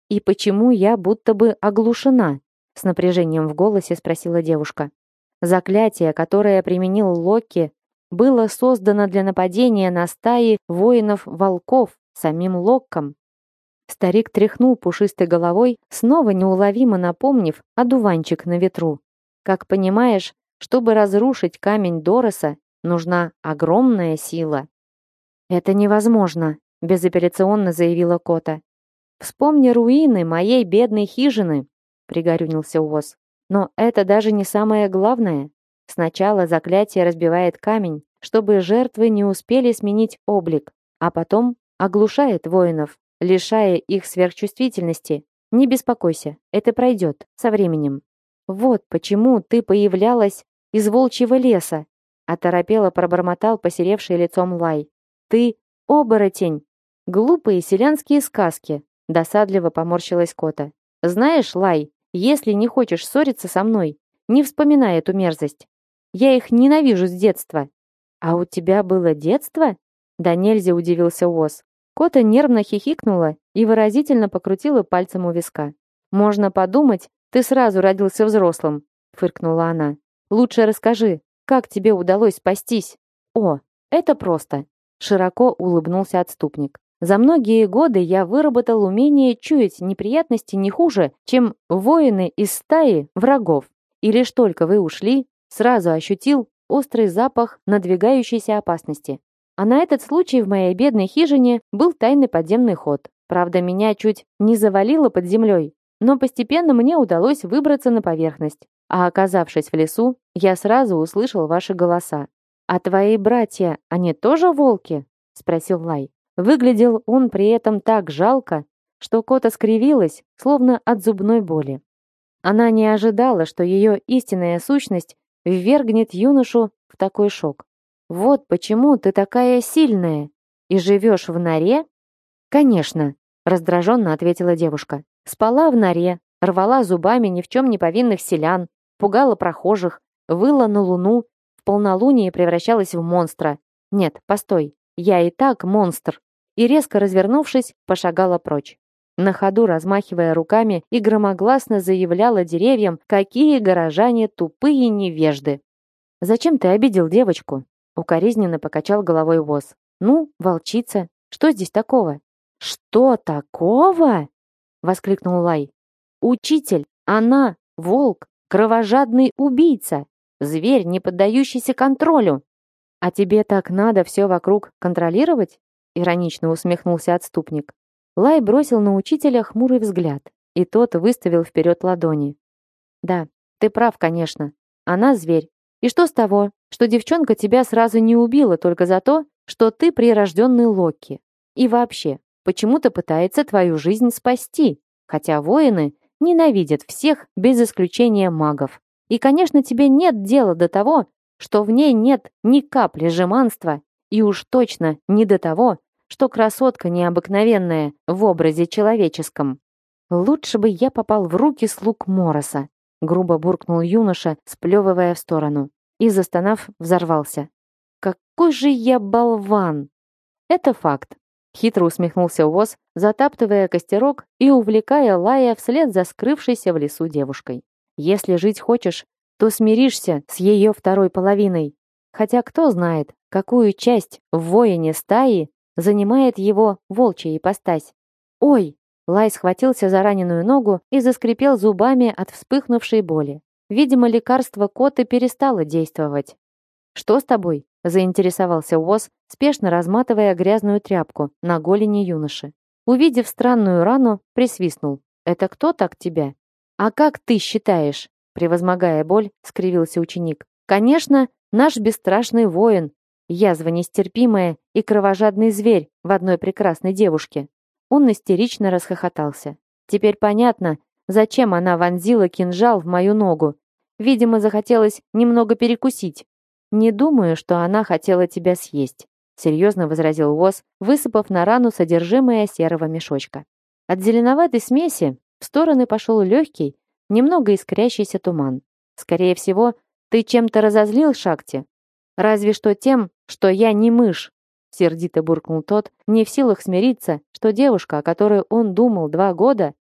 И почему я будто бы оглушена? С напряжением в голосе спросила девушка. Заклятие, которое применил Локи, было создано для нападения на стаи воинов-волков самим Локком. Старик тряхнул пушистой головой, снова неуловимо напомнив одуванчик на ветру. Как понимаешь, чтобы разрушить камень Дороса, нужна огромная сила. «Это невозможно», — безапелляционно заявила Кота. «Вспомни руины моей бедной хижины», — пригорюнился Уоз. «Но это даже не самое главное. Сначала заклятие разбивает камень, чтобы жертвы не успели сменить облик, а потом оглушает воинов, лишая их сверхчувствительности. Не беспокойся, это пройдет со временем». «Вот почему ты появлялась из волчьего леса», — оторопело пробормотал посеревший лицом Лай. «Ты оборотень!» «Глупые селянские сказки», — досадливо поморщилась Кота. «Знаешь, Лай, если не хочешь ссориться со мной, не вспоминай эту мерзость. Я их ненавижу с детства». «А у тебя было детство?» Да нельзя удивился Уоз. Кота нервно хихикнула и выразительно покрутила пальцем у виска. «Можно подумать, ты сразу родился взрослым», — фыркнула она. «Лучше расскажи, как тебе удалось спастись?» «О, это просто», — широко улыбнулся отступник. «За многие годы я выработал умение чуять неприятности не хуже, чем воины из стаи врагов. И лишь только вы ушли, сразу ощутил острый запах надвигающейся опасности. А на этот случай в моей бедной хижине был тайный подземный ход. Правда, меня чуть не завалило под землей, но постепенно мне удалось выбраться на поверхность. А оказавшись в лесу, я сразу услышал ваши голоса. «А твои братья, они тоже волки?» — спросил Лай. Выглядел он при этом так жалко, что Кота скривилась, словно от зубной боли. Она не ожидала, что ее истинная сущность ввергнет юношу в такой шок. «Вот почему ты такая сильная и живешь в норе?» «Конечно», — раздраженно ответила девушка. «Спала в норе, рвала зубами ни в чем не повинных селян, пугала прохожих, выла на луну, в полнолуние превращалась в монстра. Нет, постой, я и так монстр». И резко развернувшись, пошагала прочь. На ходу размахивая руками и громогласно заявляла деревьям, какие горожане тупые невежды. «Зачем ты обидел девочку?» Укоризненно покачал головой Уоз. «Ну, волчица, что здесь такого?» «Что такого?» воскликнул Лай. «Учитель, она, волк, кровожадный убийца, зверь, не поддающийся контролю». «А тебе так надо все вокруг контролировать?» иронично усмехнулся отступник. Лай бросил на учителя хмурый взгляд, и тот выставил вперед ладони. «Да, ты прав, конечно. Она зверь. И что с того, что девчонка тебя сразу не убила только за то, что ты прирожденный Локи? И вообще, почему-то пытается твою жизнь спасти, хотя воины ненавидят всех без исключения магов. И, конечно, тебе нет дела до того, что в ней нет ни капли жеманства, и уж точно не до того, что красотка необыкновенная в образе человеческом. Лучше бы я попал в руки слуг Мороса», грубо буркнул юноша, сплевывая в сторону, и, застонав, взорвался. «Какой же я болван!» «Это факт», — хитро усмехнулся Уоз, затаптывая костерок и увлекая Лая вслед за скрывшейся в лесу девушкой. «Если жить хочешь, то смиришься с ее второй половиной. Хотя кто знает, какую часть в воине стаи занимает его волчья ипостась». «Ой!» Лай схватился за раненую ногу и заскрипел зубами от вспыхнувшей боли. Видимо, лекарство Коты перестало действовать. «Что с тобой?» – заинтересовался Уоз, спешно разматывая грязную тряпку на голени юноши. Увидев странную рану, присвистнул. «Это кто так тебя?» «А как ты считаешь?» – превозмогая боль, скривился ученик. «Конечно, наш бесстрашный воин, язва нестерпимая и кровожадный зверь в одной прекрасной девушке». Он истерично расхохотался. «Теперь понятно, зачем она вонзила кинжал в мою ногу. Видимо, захотелось немного перекусить». «Не думаю, что она хотела тебя съесть», серьезно возразил Уоз, высыпав на рану содержимое серого мешочка. От зеленоватой смеси в стороны пошел легкий, немного искрящийся туман. «Скорее всего, ты чем-то разозлил Шакти? Разве что тем, что я не мышь», сердито буркнул тот, не в силах смириться, что девушка, о которой он думал 2 года,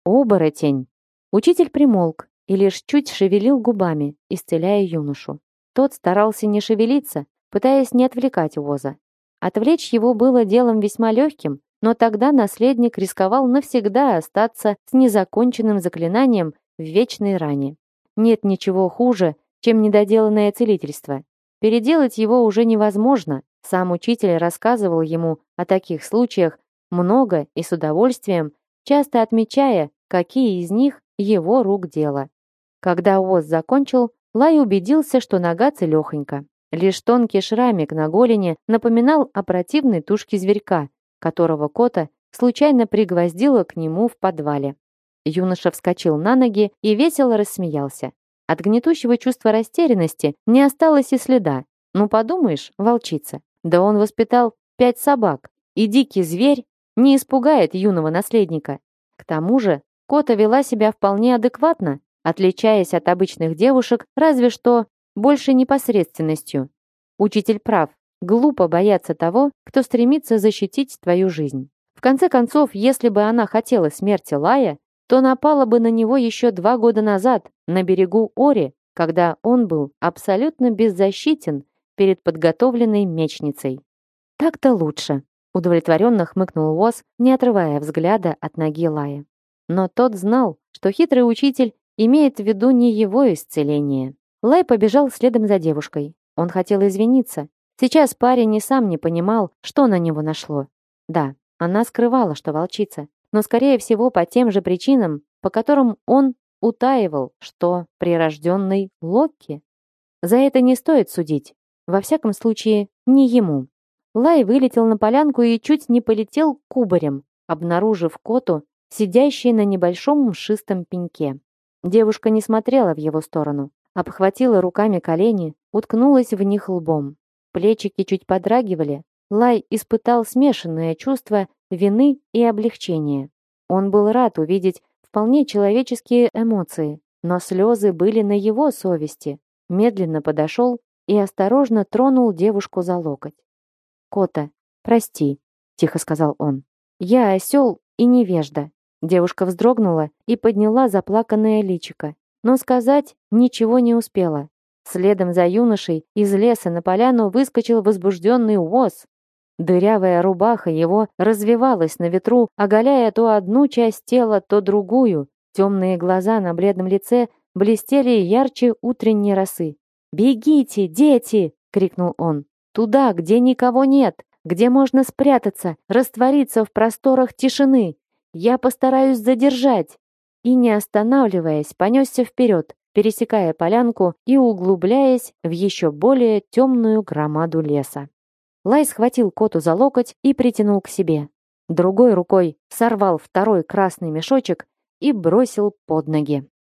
Оборотень!» Учитель примолк и лишь чуть шевелил губами, исцеляя юношу. Тот старался не шевелиться, пытаясь не отвлекать Оза. Отвлечь его было делом весьма легким, но тогда наследник рисковал навсегда остаться с незаконченным заклинанием в вечной ране. Нет ничего хуже, чем недоделанное целительство. Переделать его уже невозможно. Сам учитель рассказывал ему о таких случаях много и с удовольствием, часто отмечая, какие из них его рук дело. Когда Оз закончил, Лай убедился, что нога целехонька. Лишь тонкий шрамик на голени напоминал о противной тушке зверька, которого Кота случайно пригвоздила к нему в подвале. Юноша вскочил на ноги и весело рассмеялся. От гнетущего чувства растерянности не осталось и следа. Ну подумаешь, волчица. Да он воспитал 5 собак, и дикий зверь не испугает юного наследника. К тому же Кота вела себя вполне адекватно, отличаясь от обычных девушек разве что большей непосредственностью. Учитель прав, глупо бояться того, кто стремится защитить твою жизнь. В конце концов, если бы она хотела смерти Лая, то напала бы на него еще 2 года назад на берегу Ори, когда он был абсолютно беззащитен перед подготовленной мечницей. «Так-то лучше», — удовлетворенно хмыкнул Уоз, не отрывая взгляда от ноги Лая. Но тот знал, что хитрый учитель имеет в виду не его исцеление. Лай побежал следом за девушкой. Он хотел извиниться. Сейчас парень и сам не понимал, что на него нашло. Да, она скрывала, что волчица, но, скорее всего, по тем же причинам, по которым он утаивал, что прирожденный Локи. За это не стоит судить. Во всяком случае, не ему. Лай вылетел на полянку и чуть не полетел кубарем, обнаружив Коту, сидящей на небольшом мшистом пеньке. Девушка не смотрела в его сторону, обхватила руками колени, уткнулась в них лбом. Плечики чуть подрагивали. Лай испытал смешанное чувство вины и облегчения. Он был рад увидеть вполне человеческие эмоции, но слезы были на его совести. Медленно подошел и осторожно тронул девушку за локоть. «Кота, прости», — тихо сказал он. «Я осел и невежда». Девушка вздрогнула и подняла заплаканное личико, но сказать ничего не успела. Следом за юношей из леса на поляну выскочил возбужденный Уоз. Дырявая рубаха его развивалась на ветру, оголяя то одну часть тела, то другую. Темные глаза на бледном лице блестели ярче утренней росы. «Бегите, дети!» — крикнул он. «Туда, где никого нет, где можно спрятаться, раствориться в просторах тишины. Я постараюсь задержать!» И, не останавливаясь, понесся вперед, пересекая полянку и углубляясь в еще более темную громаду леса. Лай схватил Коту за локоть и притянул к себе. Другой рукой сорвал второй красный мешочек и бросил под ноги.